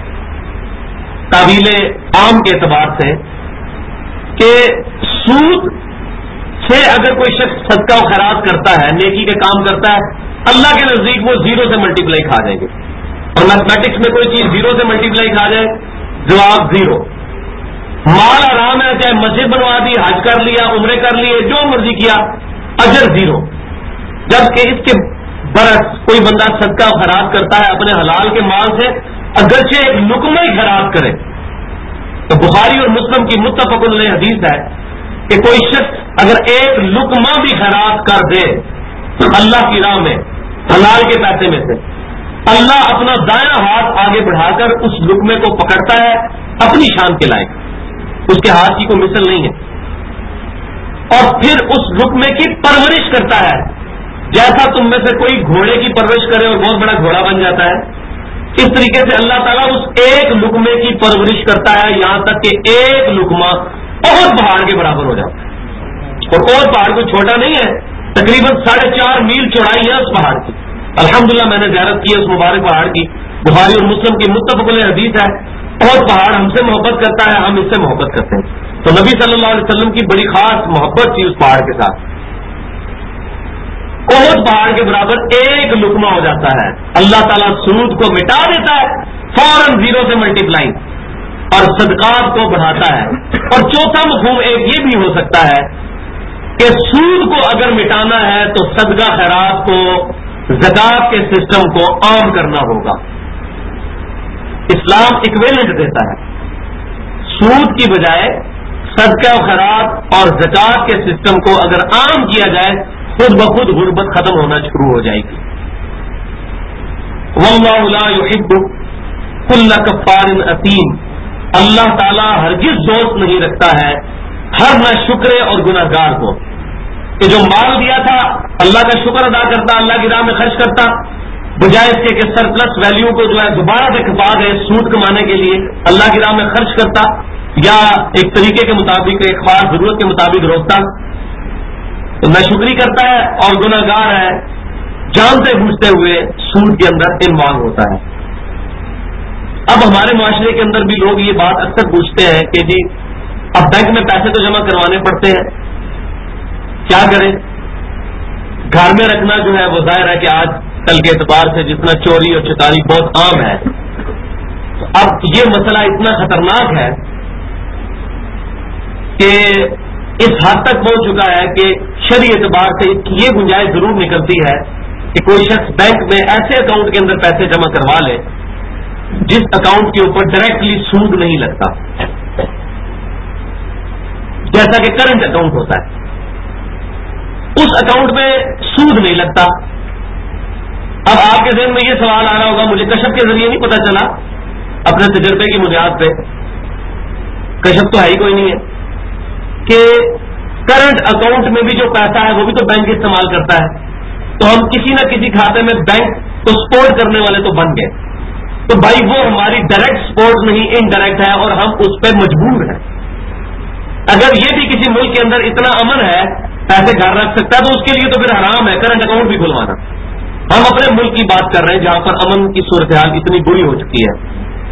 تعویل عام کے اعتبار سے کہ سود سے اگر کوئی شخص صدقہ و خیرات کرتا ہے، نیکی کے کام کرتا ہے، اللہ کے نزدیک وہ 0 سے ملٹیپلائی کھا جائیں گے۔ اور میتھمیٹکس میں کوئی چیز 0 سے ملٹیپلائی کھا جائے جواب 0۔ مال آرام ہے، چاہے مسجد بنوا دی، حج کر لیا، عمرے کر لیے، جو مرضی کیا، اجر 0۔ جبکہ اس کے برعکس کوئی بندہ صدقہ و خیرات کرتا ہے اپنے حلال کے مال سے، اگرچہ ایک لقمہ ہی خیرات کرے، تو بخاری اور مسلم کی متفق علیہ حدیث ہے کہ کوئی شخص اگر ایک لقمہ بھی خیرات کر دے تو اللہ کی راہ میں حلال کے پیسے میں سے، اللہ اپنا دایاں ہاتھ آگے بڑھا کر اس لقمے کو پکڑتا ہے اپنی شان کے لائق، اس کے ہاتھ کی کوئی مثل نہیں ہے، اور پھر اس لقمے کی پرورش کرتا ہے، جیسا تم میں سے کوئی گھوڑے کی پرورش کرے اور بہت بڑا گھوڑا بن جاتا ہے، اس طریقے سے اللہ تعالیٰ اس ایک لقمے کی پرورش کرتا ہے یہاں تک کہ ایک لقمہ بہت پہاڑ کے برابر ہو جاتا ہے۔ اور اور پہاڑ کوئی چھوٹا نہیں ہے، تقریباً 4.5 میل چوڑائی ہے اس پہاڑ کی۔ الحمدللہ میں نے زیارت کی ہے اس مبارک پہاڑ کی، بخاری اور مسلم کی متفق علیہ حدیث ہے، اور پہاڑ ہم سے محبت کرتا ہے، ہم اس سے محبت کرتے ہیں۔ تو نبی صلی اللہ علیہ وسلم کی بڑی خاص محبت تھی اس پہاڑ کے ساتھ۔ احد پہاڑ کے برابر ایک لقمہ ہو جاتا ہے، اللہ تعالیٰ سود کو مٹا دیتا ہے فوراً 0 سے ملٹیپلائی، اور صدقات کو بڑھاتا ہے۔ اور چوتھا مفہوم ایک یہ بھی ہو سکتا ہے کہ سود کو اگر مٹانا ہے تو صدقہ خیرات کو، زکات کے سسٹم کو عام کرنا ہوگا۔ اسلام ایکویلنٹ دیتا ہے، سود کی بجائے صدقہ و خیرات اور زکات کے سسٹم کو اگر عام کیا جائے خود بخود غربت ختم ہونا شروع ہو جائے گی۔ واللہ لا يحب کل کفار اثیم، اللہ تعالیٰ ہرگز دوست نہیں رکھتا ہے ہر نہ شکرے اور گناہ گار کو، کہ جو مال دیا تھا اللہ کا شکر ادا کرتا، اللہ کی راہ میں خرچ کرتا، بجائے اس کے کہ سرپلس ویلیو کو جو ہے دوبارہ سے کھپا دے سود کمانے کے لیے اللہ کی راہ میں خرچ کرتا، یا ایک طریقے کے مطابق ایک خاص ضرورت کے مطابق روکتا، تو نہ شکری کرتا ہے اور گناہ گار ہے، جانتے بوجھتے ہوئے سود کے اندر انوالو ہوتا ہے۔ اب ہمارے معاشرے کے اندر بھی لوگ یہ بات اکثر پوچھتے ہیں کہ جی اب بینک میں پیسے تو جمع کروانے پڑتے ہیں، کیا کریں؟ گھر میں رکھنا جو ہے وہ ظاہر ہے کہ آج کل کے اعتبار سے جتنا چوری اور چکاری بہت عام ہے، تو اب یہ مسئلہ اتنا خطرناک ہے کہ اس حد تک پہنچ چکا ہے کہ شرعی اعتبار سے یہ گنجائش ضرور نکلتی ہے کہ کوئی شخص بینک میں ایسے اکاؤنٹ کے اندر پیسے جمع کروا لے جس اکاؤنٹ کے اوپر ڈائریکٹلی سود نہیں لگتا، جیسا کہ کرنٹ اکاؤنٹ ہوتا ہے، اس اکاؤنٹ میں سود نہیں لگتا۔ اب آپ کے ذہن میں یہ سوال آ رہا ہوگا، مجھے کشف کے ذریعے نہیں پتا چلا، اپنے تجربے کی بنیاد پہ، کشف تو ہے ہی کوئی نہیں ہے، کہ کرنٹ اکاؤنٹ میں بھی جو پیسہ ہے وہ بھی تو بینک استعمال کرتا ہے، تو ہم کسی نہ کسی کھاتے میں بینک کو سپورٹ کرنے والے تو بن گئے، تو بھائی وہ ہماری ڈائریکٹ سپورٹ نہیں، انڈائریکٹ ہے، اور ہم اس پہ مجبور ہیں۔ اگر یہ بھی کسی ملک کے اندر اتنا امن ہے، پیسے گھر رکھ سکتا ہے، تو اس کے لیے تو پھر حرام ہے کرنٹ اکاؤنٹ بھی کھلوانا۔ ہم اپنے ملک کی بات کر رہے ہیں جہاں پر امن کی صورتحال اتنی بری ہو چکی ہے،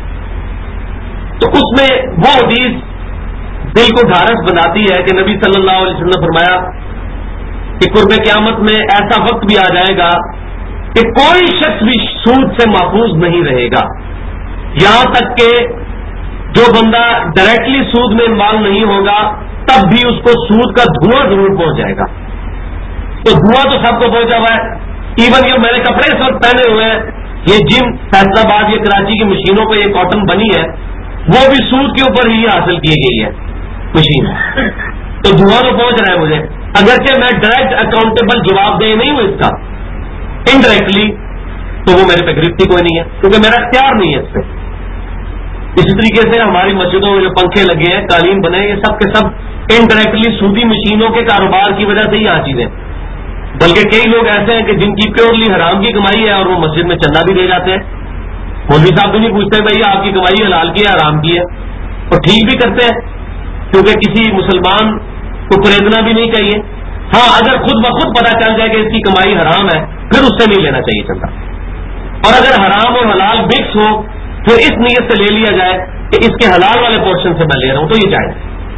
تو اس میں وہ حدیث دل کو ڈھارس بناتی ہے کہ نبی صلی اللہ علیہ وسلم نے فرمایا کہ قرب قیامت میں ایسا وقت بھی آ جائے گا کہ کوئی شخص بھی سود سے محفوظ نہیں رہے گا، یہاں تک کہ جو بندہ ڈائریکٹلی سود میں انوالو نہیں ہوگا تب بھی اس کو سود کا دھواں ضرور پہنچ جائے گا۔ تو دھواں تو سب کو پہنچا ہوا ہے، ایون یہ میں نے کپڑے اس وقت پہنے ہوئے ہیں، یہ جم فیصلہ آباد یہ کراچی کی مشینوں پہ یہ کاٹن بنی ہے، وہ بھی سود کے اوپر ہی حاصل کی گئی ہے مشین، تو دھواں تو پہنچ رہا ہے مجھے، اگرچہ میں ڈائریکٹ اکاؤنٹیبل جواب دہ نہیں ہوں اس کا، انڈائریکٹلی تو وہ میرے پہ گرفتی کوئی نہیں ہے کیونکہ میرا اختیار نہیں ہے اس پہ۔ اسی طریقے سے ہماری مسجدوں میں جو پنکھے لگے ہیں، قالین بنے، یہ سب کے سب انڈائریکٹلی سودی مشینوں کے کاروبار کی وجہ سے ہی یہاں چیزیں، بلکہ کئی لوگ ایسے ہیں کہ جن کی پیورلی حرام کی کمائی ہے اور وہ مسجد میں چندہ بھی دے جاتے ہیں، مولوی صاحب بھی نہیں پوچھتے بھائی آپ کی کمائی حلال کی ہے حرام کی ہے، اور ٹھیک بھی کرتے ہیں کیونکہ کسی مسلمان کو پریدنا بھی نہیں چاہیے۔ ہاں اگر خود بخود پتا چل جائے کہ اس کی کمائی حرام ہے پھر اس سے نہیں لینا چاہیے چندہ، اور اگر حرام اور حلال مکس ہو پھر اس نیت سے لے لیا جائے کہ اس کے حلال والے پورشن سے میں لے رہا ہوں تو یہ جائز۔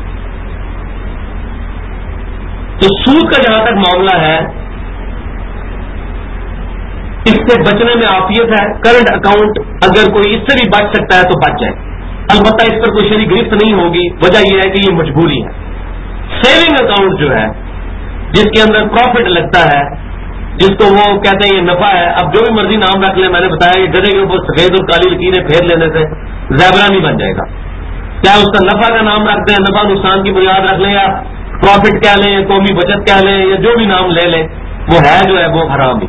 تو سود کا جہاں تک معاملہ ہے اس سے بچنے میں عافیت ہے، کرنٹ اکاؤنٹ اگر کوئی اس سے بھی بچ سکتا ہے تو بچ جائے، البتہ اس پر کوئی شرعی گرفت نہیں ہوگی، وجہ یہ ہے کہ یہ مجبوری ہے۔ سیونگ اکاؤنٹ جو ہے جس کے اندر پروفٹ لگتا ہے، جس کو وہ کہتے ہیں یہ نفع ہے، اب جو بھی مرضی نام رکھ لیں، میں نے بتایا کہ گدھے کے اوپر سفید اور کالی لکیریں پھیر لینے سے زیبرا نہیں بن جائے گا، کیا اس کا نفع کا نام رکھتے ہیں، نفع نقصان کی بنیاد رکھ لیں، یا پروفٹ کہہ لیں، یا قومی بچت کہہ لیں، یا جو بھی نام لے لیں، وہ ہے جو ہے وہ حرام ہی۔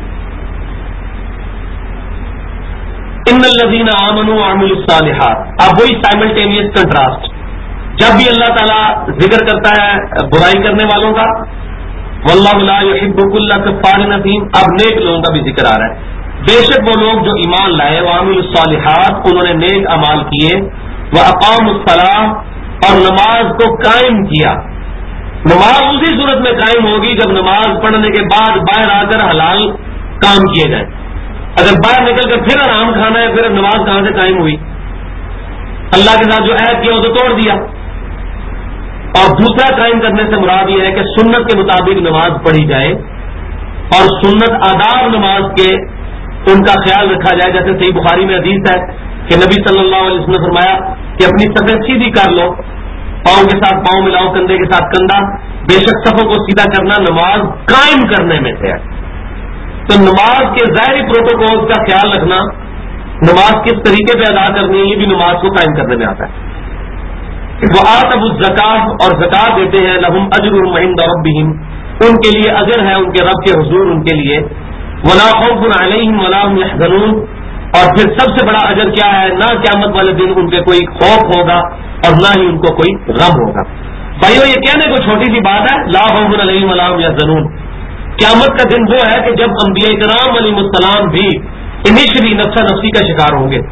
ان الذین آمنوا وعملوا الصالحات، اب وہی سائملٹینیس کنٹراسٹ، جب بھی اللہ تعالیٰ ذکر کرتا ہے برائی کرنے والوں کا، واللہ لا یحب کل کفار اثیم، اب نیک لوگوں کا بھی ذکر آ رہا ہے، بے شک وہ لوگ جو ایمان لائے، وعملوا الصالحات، انہوں نے نیک اعمال کیے، واقاموا الصلاۃ، اور نماز کو قائم کیا۔ نماز اسی صورت میں قائم ہوگی جب نماز پڑھنے کے بعد باہر آ کر حلال کام کیے جائیں، اگر باہر نکل کر پھر آرام کھانا ہے پھر نماز کہاں سے قائم ہوئی؟ اللہ کے ساتھ جو عہد کیا اسے توڑ دیا۔ اور دوسرا قائم کرنے سے مراد یہ ہے کہ سنت کے مطابق نماز پڑھی جائے، اور سنت آداب نماز کے ان کا خیال رکھا جائے، جیسے صحیح بخاری میں حدیث ہے کہ نبی صلی اللہ علیہ وسلم نے فرمایا کہ اپنی صفیں سیدھی کر لو، پاؤں کے ساتھ پاؤں ملاؤ، کندھے کے ساتھ کندھا، بے شک صفوں کو سیدھا کرنا نماز قائم کرنے میں سے ہے۔ تو نماز کے ظاہری پروٹوکول کا خیال رکھنا، نماز کس طریقے پہ ادا کرنی ہے، یہ بھی نماز کو قائم کرنے میں آتا ہے۔ وہ آتوا الزکاۃ، اور زکات دیتے ہیں، لہم اجرہم عند ربہم، ان کے لیے اجر ہے ان کے رب کے حضور ان کے لیے، ولا خوف علیہم ولا هم يحزنون، اور پھر سب سے بڑا اجر کیا ہے، نہ قیامت والے دن ان کے کوئی خوف ہوگا اور نہ ہی ان کو کوئی غم ہوگا۔ بھائیو یہ کہنے کو چھوٹی سی بات ہے، لا خوف علیہم ولا هم يحزنون، قیامت کا دن وہ ہے کہ جب انبیاء کرام علیہ السلام بھی انیشلی نفسا نفسی کا شکار ہوں گے،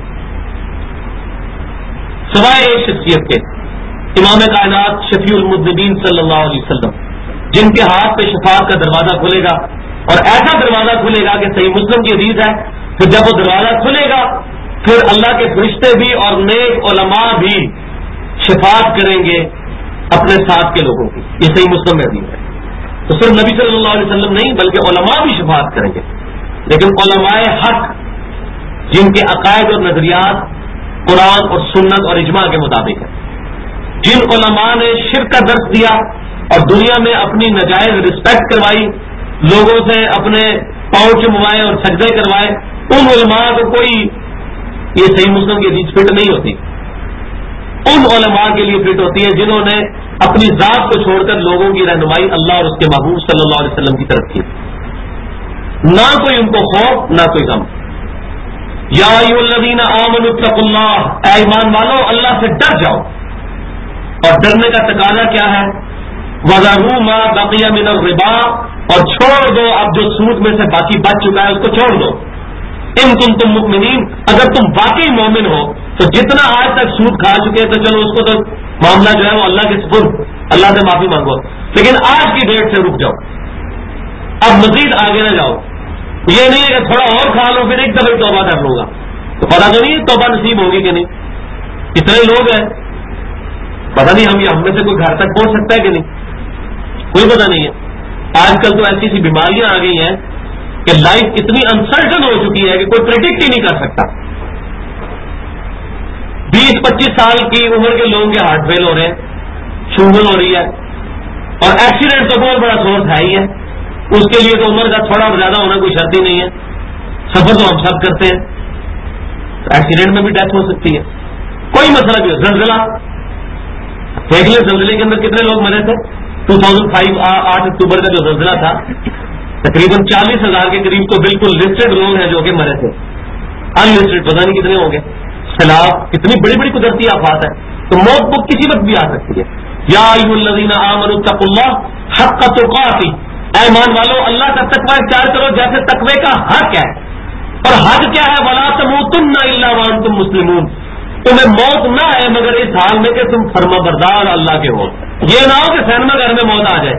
سوائے ایک شخصیت کے، امام کائنات شفیع المذنبین صلی اللہ علیہ وسلم، جن کے ہاتھ پہ شفاعت کا دروازہ کھلے گا، اور ایسا دروازہ کھلے گا کہ صحیح مسلم کی حدیث ہے، پھر جب وہ دروازہ کھلے گا پھر اللہ کے فرشتے بھی اور نیک علماء بھی شفاعت کریں گے اپنے ساتھ کے لوگوں کی، یہ صحیح مسلم میں حدیث ہے۔ تو صرف نبی صلی اللہ علیہ وسلم نہیں بلکہ علماء بھی شفاعت کریں گے، لیکن علماء حق جن کے عقائد اور نظریات قرآن اور سنت اور اجماع کے مطابق ہے، جن علماء نے شرک کا درس دیا اور دنیا میں اپنی ناجائز رسپیکٹ کروائی، لوگوں سے اپنے پاؤں چموائے اور سجدے کروائے، ان علماء کو کوئی یہ صحیح مسلم کی حدیث فٹ نہیں ہوتی، ان علماء کے لیے فٹ ہوتی ہے جنہوں نے اپنی ذات کو چھوڑ کر لوگوں کی رہنمائی اللہ اور اس کے محبوب صلی اللہ علیہ وسلم کی طرف کی، نہ کوئی ان کو خوف نہ کوئی غم۔ یا ایھا الذین آمنوا اتقوا اللہ، اے ایمان والو اللہ سے ڈر جاؤ، اور ڈرنے کا تقاضا کیا ہے؟ وَذَرُوا مَا بَقِیَ مِنَ الرِّبَا، اور چھوڑ دو اب جو سود میں سے باقی بچ چکا ہے اس کو چھوڑ دو۔ ان کنتم مؤمنین، اگر تم واقعی مومن ہو تو جتنا آج تک سود کھا چکے تو چلو اس کو تو معاملہ جو ہے وہ اللہ کے سپرد، اللہ سے معافی مانگو، لیکن آج کی ڈیٹ سے رک جاؤ، اب مزید آگے نہ جاؤ۔ یہ نہیں ہے کہ تھوڑا اور کھا لو پھر ایک دفعہ توبہ کر لوں گا، تو پتا تو نہیں توبہ نصیب ہوگی کہ نہیں۔ کتنے لوگ ہیں پتہ نہیں ہم میں سے کوئی گھر تک پہنچ سکتا ہے کہ نہیں، کوئی پتہ نہیں ہے۔ آج کل تو ایسی ایسی بیماریاں آ گئی ہیں کہ لائف اتنی انسرٹن ہو چکی ہے کہ کوئی پریڈکٹ ہی نہیں کر سکتا۔ 20-25 سال کی عمر کے لوگوں کے ہارٹ فیل ہو رہے ہیں، شوگر ہو رہی ہے، اور ایکسیڈنٹ تو بہت بڑا سورس ہے ہی ہے، اس کے لیے تو عمر کا تھوڑا اور زیادہ ہونا کوئی شرط ہی نہیں ہے، سفر تو ہم سب کرتے ہیں، تو ایکسیڈنٹ میں بھی ڈیتھ ہو سکتی ہے، کوئی مسئلہ بھی ہو۔ زلزلہ دیکھ لیں، زلزلے کے اندر کتنے لوگ مرے تھے؟ 2005 8 اکتوبر کا جو زلزلہ تھا، تقریباً 40,000 کے قریب تو بالکل لسٹڈ لوگ ہیں جو کہ مرے تھے، ان لسٹڈ پتہ نہیں کتنے ہوں گے۔ سیلاب، کتنی بڑی بڑی قدرتی آفات ہے، تو موت کو کسی وقت بھی آ سکتی ہے۔ یا ایھا الذین آمنوا اتقوا اللہ حق تقاتہ، اے ایمان والو اللہ کا تقوی اختیار کرو جیسے تقوی کا حق ہے، اور حق کیا ہے؟ ولا تموتن الا وانتم مسلمون، تمہیں موت نہ آئے مگر اس حال میں کہ تم فرما بردار اللہ کے ہو، یہ نہ ہو کہ سینما گھر میں موت آ جائے،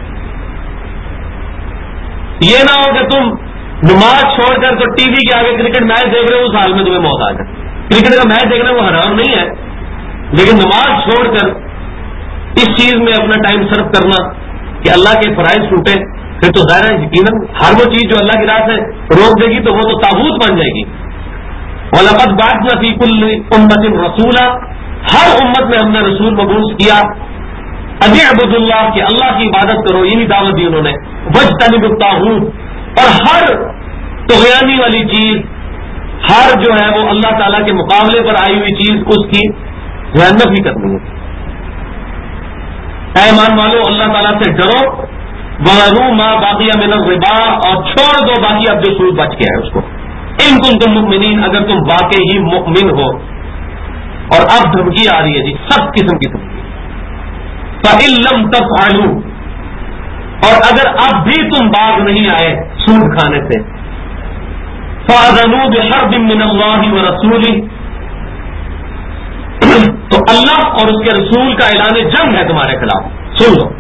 یہ نہ ہو کہ تم نماز چھوڑ کر تو ٹی وی کے آگے کرکٹ میچ دیکھ رہے ہو، اس حال میں تمہیں موت آ جائے۔ کرکٹ کا میچ دیکھنا وہ حرام نہیں ہے، لیکن نماز چھوڑ کر اس چیز میں اپنا ٹائم صرف کرنا کہ اللہ کے فرائض ٹوٹے، پھر تو ظاہر ہے یقیناً ہر وہ چیز جو اللہ کی راہ سے روک دے گی تو وہ تو تابوت بن جائے گی۔ وَلَقَدْ بَعَثْنَا فِي كُلِّ أُمَّةٍ رَسُولًا، ہر امت میں ہم نے رسول مبعوث کیا، أَنِ اعْبُدُوا اللَّهَ کہ اللہ کی عبادت کرو، یہی دعوت دی انہوں نے، وَاجْتَنِبُوا الطَّاغُوتَ، اور ہر طغیانی والی چیز، ہر جو ہے وہ اللہ تعالیٰ کے مقابلے پر آئی ہوئی چیز اس کی نفی کرنی ہے۔ اے ایمان والو اللہ تعالیٰ سے ڈرو، وَذَرُوا مَا بَقِیَ مِنَ الرِّبَا، اور چھوڑ دو باقی اب جو سود بچ گیا ہے اس کو، ان کنتم مؤمنین اگر تم واقعی ہی مؤمن ہو۔ اور اب دھمکی آ رہی ہے جی، سب قسم کی دھمکی۔ فَإِن لَّمْ تَفْعَلُوا، اور اگر اب بھی تم باز نہیں آئے سود کھانے سے، فَأَذَنُوا بِحَرْبٍ مِّنَ اللَّهِ وَرَسُولِهِ، تو اللہ اور اس کے رسول کا اعلان جنگ ہے تمہارے خلاف، سن لو۔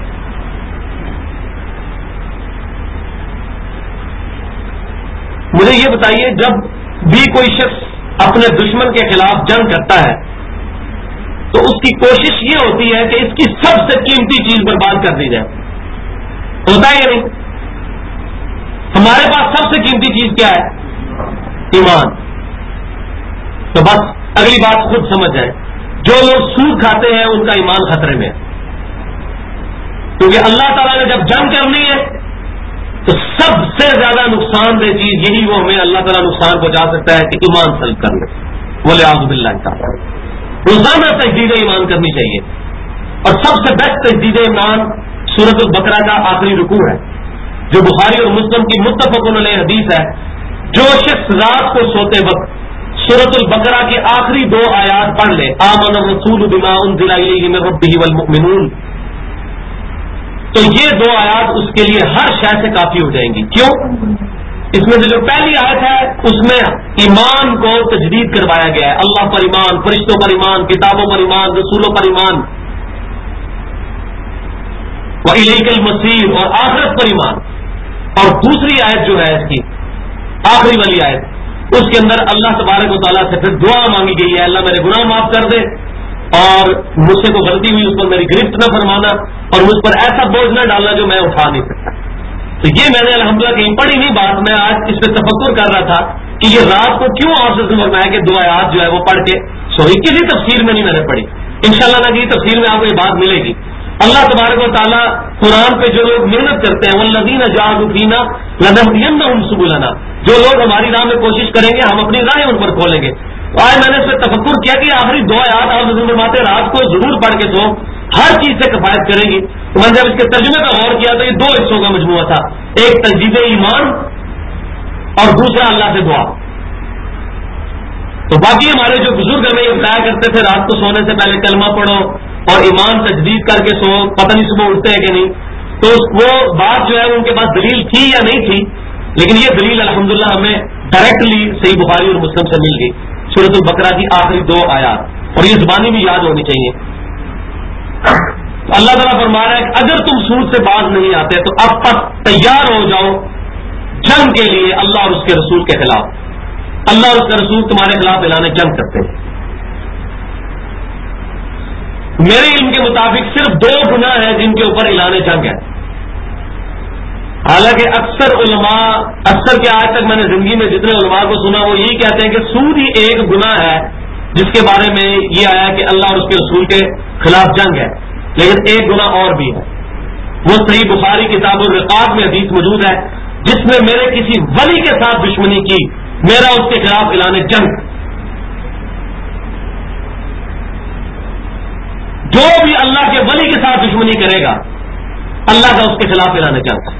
مجھے یہ بتائیے، جب بھی کوئی شخص اپنے دشمن کے خلاف جنگ کرتا ہے تو اس کی کوشش یہ ہوتی ہے کہ اس کی سب سے قیمتی چیز برباد کر دی جائے، ہوتا ہے یا نہیں؟ ہمارے پاس سب سے قیمتی چیز کیا ہے؟ ایمان۔ تو بس اگلی بات خود سمجھ جائیں، جو لوگ سود کھاتے ہیں ان کا ایمان خطرے میں ہے، کیونکہ اللہ تعالیٰ نے جب جنگ کرنی ہے تو سب سے زیادہ نقصان دہ چیز یہی وہ ہمیں اللہ تعالیٰ نقصان پہنچا سکتا ہے کہ ایمان سلب کر لے، وَلِعَاذُ بِاللَّهِ تعالیٰ۔ روزانہ تجدید ایمان کرنی چاہیے، اور سب سے بیسٹ تجدید ایمان سورۃ البقرہ کا آخری رکوع ہے، جو بخاری اور مسلم کی متفق علیہ حدیث ہے۔ جو شخص رات کو سوتے وقت سورۃ البقرہ کی آخری 2 آیات پڑھ لے، آمن الرسول بما انزل الیہ من ربہ والمؤمنون، تو یہ 2 آیات اس کے لیے ہر شے سے کافی ہو جائیں گی۔ کیوں؟ اس میں سے جو پہلی آیت ہے اس میں ایمان کو تجدید کروایا گیا ہے، اللہ پر ایمان، فرشتوں پر ایمان، کتابوں پر ایمان، رسولوں پر ایمان، وَإِلَيْكَ الْمَصِيرُ، اور آخرت پر ایمان۔ اور دوسری آیت جو ہے اس کی آخری والی آیت، اس کے اندر اللہ تبارک و تعالیٰ سے پھر دعا مانگی گئی ہے، اللہ میرے گناہ معاف کر دے، اور مجھ سے کوئی غلطی ہوئی اس پر میری گرفت نہ فرمانا، اور مجھ پر ایسا بوجھ نہ ڈالنا جو میں اٹھا نہیں سکتا۔ تو یہ میں نے الحمدللہ کہیں پڑھی نہیں بات، میں آج اس پہ تفکر کر رہا تھا کہ یہ رات کو کیوں آپ سے فرمایا کہ 2 آیات جو ہے وہ پڑھ کے سوئی، کسی تفسیر میں نہیں میں نے پڑھی، انشاءاللہ نہ کی تفسیر میں آپ کو یہ بات ملے گی، اللہ تبارک و تعالیٰ قرآن پہ جو لوگ محنت کرتے ہیں والذین جاہدوا فینا لنہدینہم سبلنا، جو لوگ ہماری راہ میں کوشش کریں گے ہم اپنی راہیں ان پر کھولیں گے. تو آج میں نے اس پہ تفکر کیا کہ آخری 2 آیات آپ حضور فرماتے رات کو ضرور پڑھ کے سو، ہر چیز سے کفایت کرے گی. تو میں نے جب اس کے ترجمے پہ غور کیا تو یہ 2 حصوں کا مجموعہ تھا، ایک تجدید ایمان اور دوسرا اللہ سے دعا. تو باقی ہمارے جو بزرگ ہمیں یہ بتایا کرتے تھے رات کو سونے سے پہلے کلمہ پڑھو اور ایمان تجدید کر کے سو، پتہ نہیں صبح اٹھتے ہیں کہ نہیں. تو وہ بات جو ہے ان کے پاس دلیل تھی یا نہیں تھی، لیکن یہ دلیل الحمدللہ ہمیں ڈائریکٹلی صحیح بخاری اور مسلم سے مل گئی، سورۃ البقرہ کی آخری 2 آیات، اور یہ زبانی بھی یاد ہونی چاہیے. تو اللہ تعالیٰ فرما رہا ہے کہ اگر تم سود سے باز نہیں آتے تو اب تک تیار ہو جاؤ جنگ کے لیے اللہ اور اس کے رسول کے خلاف. اللہ اور اس کا رسول تمہارے خلاف اعلان جنگ کرتے ہیں. میرے علم کے مطابق صرف 2 گناہ ہیں جن کے اوپر اعلان جنگ ہے. حالانکہ اکثر کے آج تک میں نے زندگی میں جتنے علماء کو سنا وہ یہی کہتے ہیں کہ سود ہی ایک گناہ ہے جس کے بارے میں یہ آیا کہ اللہ اور اس کے رسول کے خلاف جنگ ہے. لیکن ایک گناہ اور بھی ہے، وہ صحیح بخاری کتاب الرقاق میں حدیث موجود ہے جس میں میرے کسی ولی کے ساتھ دشمنی کی، میرا اس کے خلاف اعلان جنگ. جو بھی اللہ کے ولی کے ساتھ دشمنی کرے گا اللہ کا اس کے خلاف اعلان جنگ،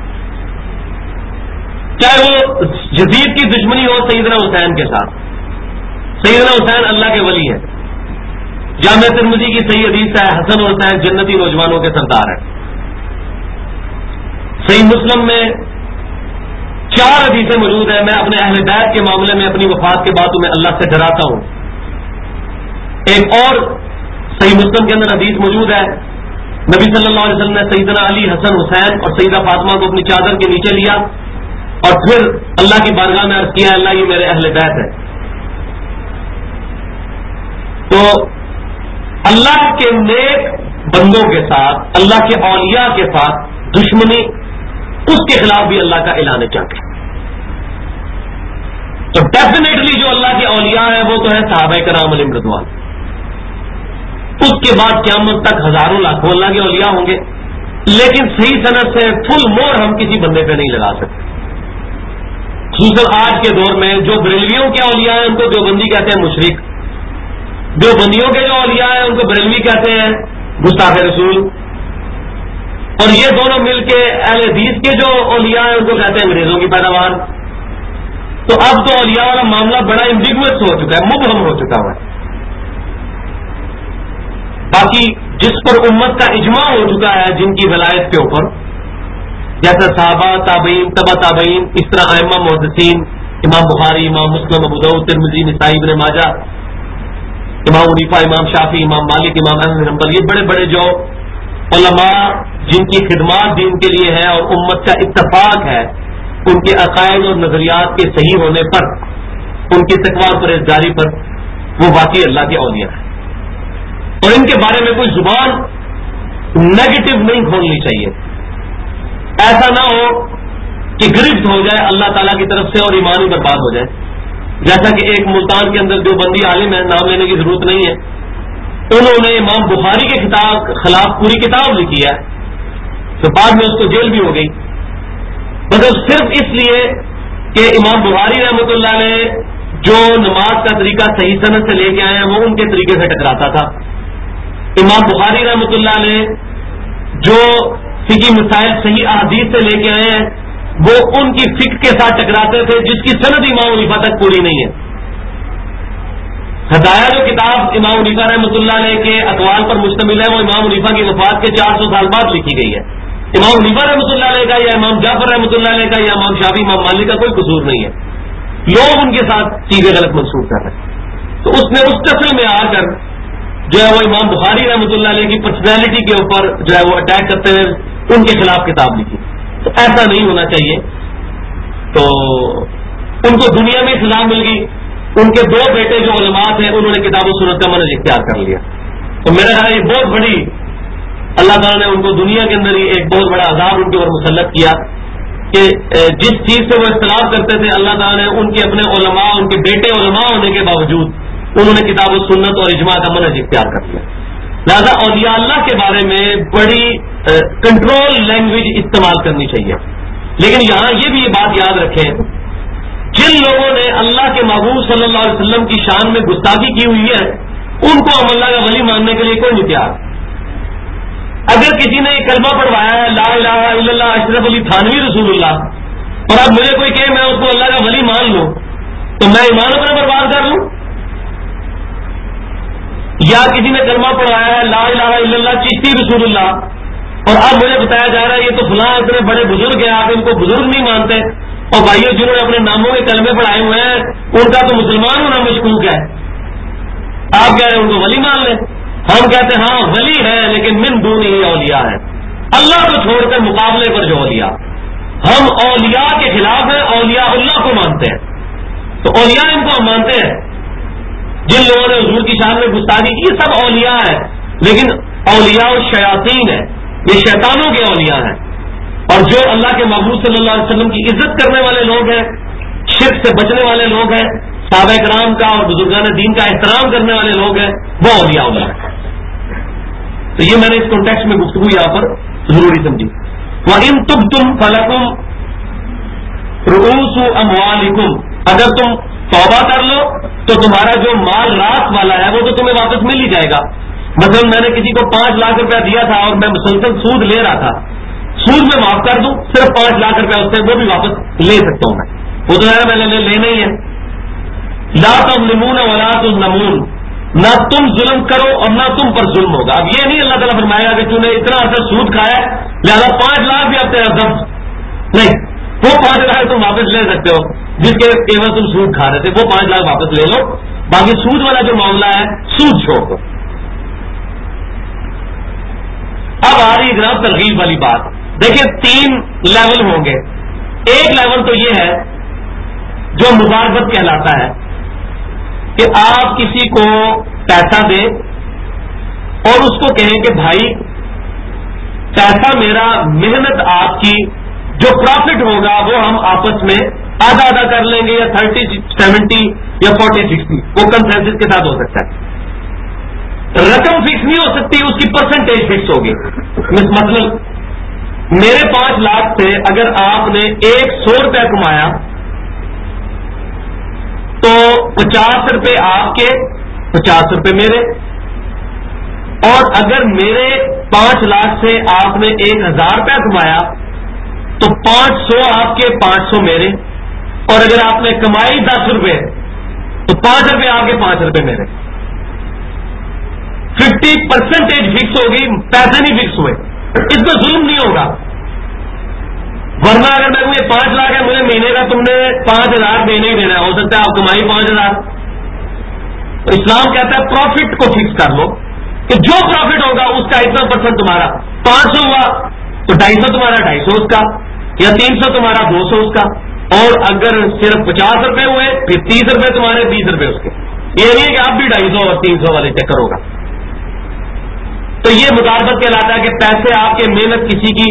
چاہے وہ یزید کی دشمنی ہو سیدنا حسین کے ساتھ. سیدنا حسین اللہ کے ولی ہے، جامع ترمذی کی صحیح حدیث ہے حسن اور حسین جنتی نوجوانوں کے سردار ہیں. صحیح مسلم میں 4 حدیثیں موجود ہیں. میں اپنے اہل بیت کے معاملے میں اپنی وفات کے بعد میں اللہ سے ڈراتا ہوں. ایک اور صحیح مسلم کے اندر حدیث موجود ہے، نبی صلی اللہ علیہ وسلم نے سیدنا علی، حسن، حسین اور سیدہ فاطمہ کو اپنی چادر کے نیچے لیا اور پھر اللہ کی بارگاہ میں عرض کیا اللہ یہ میرے اہل بیت ہے. تو اللہ کے نیک بندوں کے ساتھ، اللہ کے اولیاء کے ساتھ دشمنی، اس کے خلاف بھی اللہ کا اعلان جنگ ہے. تو ڈیفینیٹلی جو اللہ کے اولیاء ہیں وہ تو ہے صحابہ کرام علیہم رضوان. اس کے بعد قیامت تک ہزاروں لاکھوں اللہ کے اولیاء ہوں گے، لیکن صحیح سند سے فل مور ہم کسی بندے پہ نہیں لگا سکتے. خصوصاً آج کے دور میں جو بریلویوں کے اولیاء ہیں ان کو دیوبندی کہتے ہیں مشرک، دیوبندیوں کے جو اولیاء ہیں ان کو بریلوی کہتے ہیں گستاخ رسول، اور یہ دونوں مل کے اہل حدیث کے جو اولیاء ہیں ان کو کہتے ہیں انگریزوں کی پیداوار. تو اب تو اولیاء والا معاملہ بڑا ایمبیگوس ہو چکا ہے، مبہم ہو چکا ہوا ہے. باقی جس پر امت کا اجماع ہو چکا ہے جن کی ولایت کے اوپر، جیسے صحابہ، تابعین، تبع تابعین، اس طرح ائمہ محدثین، امام بخاری، امام مسلم، ابو داؤد، ترمذی، نسائی، ابن ماجہ، امام حنیفہ، امام شافعی، امام مالک، امام احمد بن حنبل، یہ بڑے بڑے جو علماء جن کی خدمات دین کے لیے ہے اور امت کا اتفاق ہے ان کے عقائد اور نظریات کے صحیح ہونے پر، ان کی تقویٰ اور پرہیزگاری پر، وہ واقعی اللہ کے اولیاء ہیں. اور ان کے بارے میں کوئی زبان نیگیٹو نہیں کھولنی چاہیے. ایسا نہ ہو کہ گرفت ہو جائے اللہ تعالیٰ کی طرف سے اور ایمان ہی برباد ہو جائے. جیسا کہ ایک ملتان کے اندر جو بندی عالم ہے، نام لینے کی ضرورت نہیں ہے، انہوں نے امام بخاری کے خلاف پوری کتاب لکھی ہے، تو بعد میں اس کو جیل بھی ہو گئی، مطلب صرف اس لیے کہ امام بخاری رحمۃ اللہ علیہ جو نماز کا طریقہ صحیح سند سے لے کے آئے ہیں وہ ان کے طریقے سے ٹکراتا تھا. امام بخاری رحمۃ اللہ علیہ جو فقہی مسائل صحیح احادیث سے لے کے آئے ہیں وہ ان کی فقہ کے ساتھ ٹکراتے تھے جس کی سند امام حنیفہ تک پوری نہیں ہے. ہدایہ جو کتاب امام حنیفہ رحمۃ اللہ علیہ کے اقوال پر مشتمل ہے وہ امام حنیفہ کی وفات کے 400 سال بعد لکھی گئی ہے. امام حنیفہ رحمۃ اللہ علیہ کا یا امام جعفر رحمۃ اللہ علیہ کا یا امام شافعی، امام مالک کا کوئی قصور نہیں ہے، لوگ ان کے ساتھ چیزیں غلط منسوخ کر رہے ہیں. تو اس نے اس قسم میں آ کر جو ہے وہ امام بخاری رحمۃ اللہ علیہ کی پرسنالٹی کے اوپر جو ہے وہ اٹیک کرتے ہوئے ان کے خلاف کتاب لکھی. تو ایسا نہیں ہونا چاہیے. تو ان کو دنیا میں سزا مل گئی. ان کے 2 بیٹے جو علماء تھے انہوں نے کتاب و سنت کا منہج اختیار کر لیا. تو میرا خیال یہ بہت بڑی اللہ تعالیٰ نے ان کو دنیا کے اندر ہی ایک بہت بڑا عذاب ان کے اوپر مسلط کیا کہ جس چیز سے وہ اختلاف کرتے تھے اللہ تعالیٰ نے ان کے اپنے علماء، ان کے بیٹے علماء ہونے کے باوجود انہوں نے کتاب و سنت اور اجماع کا منہج اختیار کر لیا. لہذا اولیاء اللہ کے بارے میں بڑی کنٹرول لینگویج استعمال کرنی چاہیے. لیکن یہاں یہ بھی یہ بات یاد رکھیں، جن لوگوں نے اللہ کے محبوب صلی اللہ علیہ وسلم کی شان میں گستاخی کی ہوئی ہے ان کو ہم اللہ کا ولی ماننے کے لیے کوئی نہیں تیار. اگر کسی نے یہ کلمہ پڑھوایا ہے لا الہ الا اللہ اشرف علی تھانوی رسول اللہ، اور اب مجھے کوئی کہے میں اس کو اللہ کا ولی مان لوں تو میں ایمان اپنا برباد کر لوں؟ یا کسی نے کلمہ پڑھوایا ہے لا الہ الا اللہ چشتی رسول اللہ، اور اب مجھے بتایا جا رہا ہے یہ تو فلاں اتنے بڑے بزرگ ہیں آپ ان کو بزرگ نہیں مانتے، اور بھائیوں جنہوں نے اپنے ناموں کے کلمے پڑھائے ہوئے ہیں ان کا تو مسلمان ہونا مشکوک ہے، آپ کہہ رہے ہیں ان کو ولی مان لیں. ہم کہتے ہیں ہاں ولی ہے لیکن من دون ہی اولیاء ہے، اللہ کو چھوڑ کر مقابلے پر جو اولیاء. ہم اولیاء کے خلاف ہیں، اولیاء اللہ کو مانتے ہیں. تو اولیاء ان کو ہم مانتے ہیں. جن لوگوں نے حضور کی شان میں گستاخی کی یہ سب اولیاء ہیں، لیکن اولیاء الشیاطین ہیں، یہ شیطانوں کے اولیاء ہیں. اور جو اللہ کے محبوب صلی اللہ علیہ وسلم کی عزت کرنے والے لوگ ہیں، شرک سے بچنے والے لوگ ہیں، صحابہ کرام کا اور بزرگان دین کا احترام کرنے والے لوگ ہیں، وہ اولیاء اللہ ہیں. تو یہ میں نے اس کانٹیکسٹ میں گفتگو یہاں پر ضروری سمجھی. وَإِن تُبْتُمْ فَلَكُمْ رُؤُوسُ أَمْوَالِكُمْ، اگر تم توبہ کر لو تو تمہارا جو مال راس والا ہے وہ تو تمہیں واپس مل ہی جائے گا. مثلا میں نے کسی کو 5 لاکھ روپیہ دیا تھا اور میں مسلسل سود لے رہا تھا، سود میں معاف کر دوں، صرف 5 لاکھ روپیہ اس سے وہ بھی واپس لے سکتا ہوں وہ تو ہے میں نے لینا ہی ہے. لا تظلمون ولا تظلمون، نہ تم ظلم کرو اور نہ تم پر ظلم ہوگا. اب یہ نہیں اللہ تعالیٰ فرمائے گا کہ تم نے اتنا عرصہ سود کھایا ہے لہذا 5 لاکھ بھی اب تیرا ضبط نہیں، وہ 5 لاکھ تم واپس لے سکتے ہو جس کے عوض تم سود کھا رہے تھے، وہ 5 لاکھ واپس لے لو، باقی سود والا جو معاملہ ہے سود چھوڑ دو. اب آ رہی جناب ترغیب والی بات. دیکھیں 3 لیول ہوں گے. ایک لیول تو یہ ہے جو مضاربت کہلاتا ہے کہ آپ کسی کو پیسہ دیں اور اس کو کہیں کہ بھائی پیسہ میرا، محنت آپ کی، جو پروفٹ ہوگا وہ ہم آپس میں آدھا آدھا کر لیں گے، یا 30-70 یا 40-60، وہ کنسنسس کے ساتھ ہو سکتا ہے. رقم فکس نہیں ہو سکتی، اس کی پرسنٹیج فکس ہوگی. مطلب میرے 5 لاکھ سے اگر آپ نے 100 روپیہ کمایا تو 50 روپے آپ کے، 50 روپے میرے. اور اگر میرے 5 لاکھ سے آپ نے 1000 روپیہ کمایا تو 500 آپ کے، 500 میرے. اور اگر آپ نے کمائی 10 روپے تو 5 روپے آپ کے، 5 روپے میرے. 50% فکس ہوگی، پیسے نہیں فکس ہوئے. اس میں ظلم نہیں ہوگا. ورنہ اگر میں یہ 5 لاکھ ہے مجھے مہینے کا تم نے 5000 دینے ہی دینا ہے، ہو سکتا ہے آپ کمائی 5000. تو اسلام کہتا ہے پروفٹ کو فکس کر لو کہ جو پروفٹ ہوگا اس کا اتنا % تمہارا. 500 ہوا تو 250 تمہارا، 250 اس کا، یا 300 تمہارا، 200 اس کا. اور اگر صرف 50 روپے ہوئے پھر 30 روپے تمہارے، 20 روپے اس کے. یہ نہیں ہے کہ آپ بھی 250 اور 300 والے چکر ہوگا. تو یہ مضاربت کہلاتا ہے کہ پیسے آپ کے، محنت کسی کی،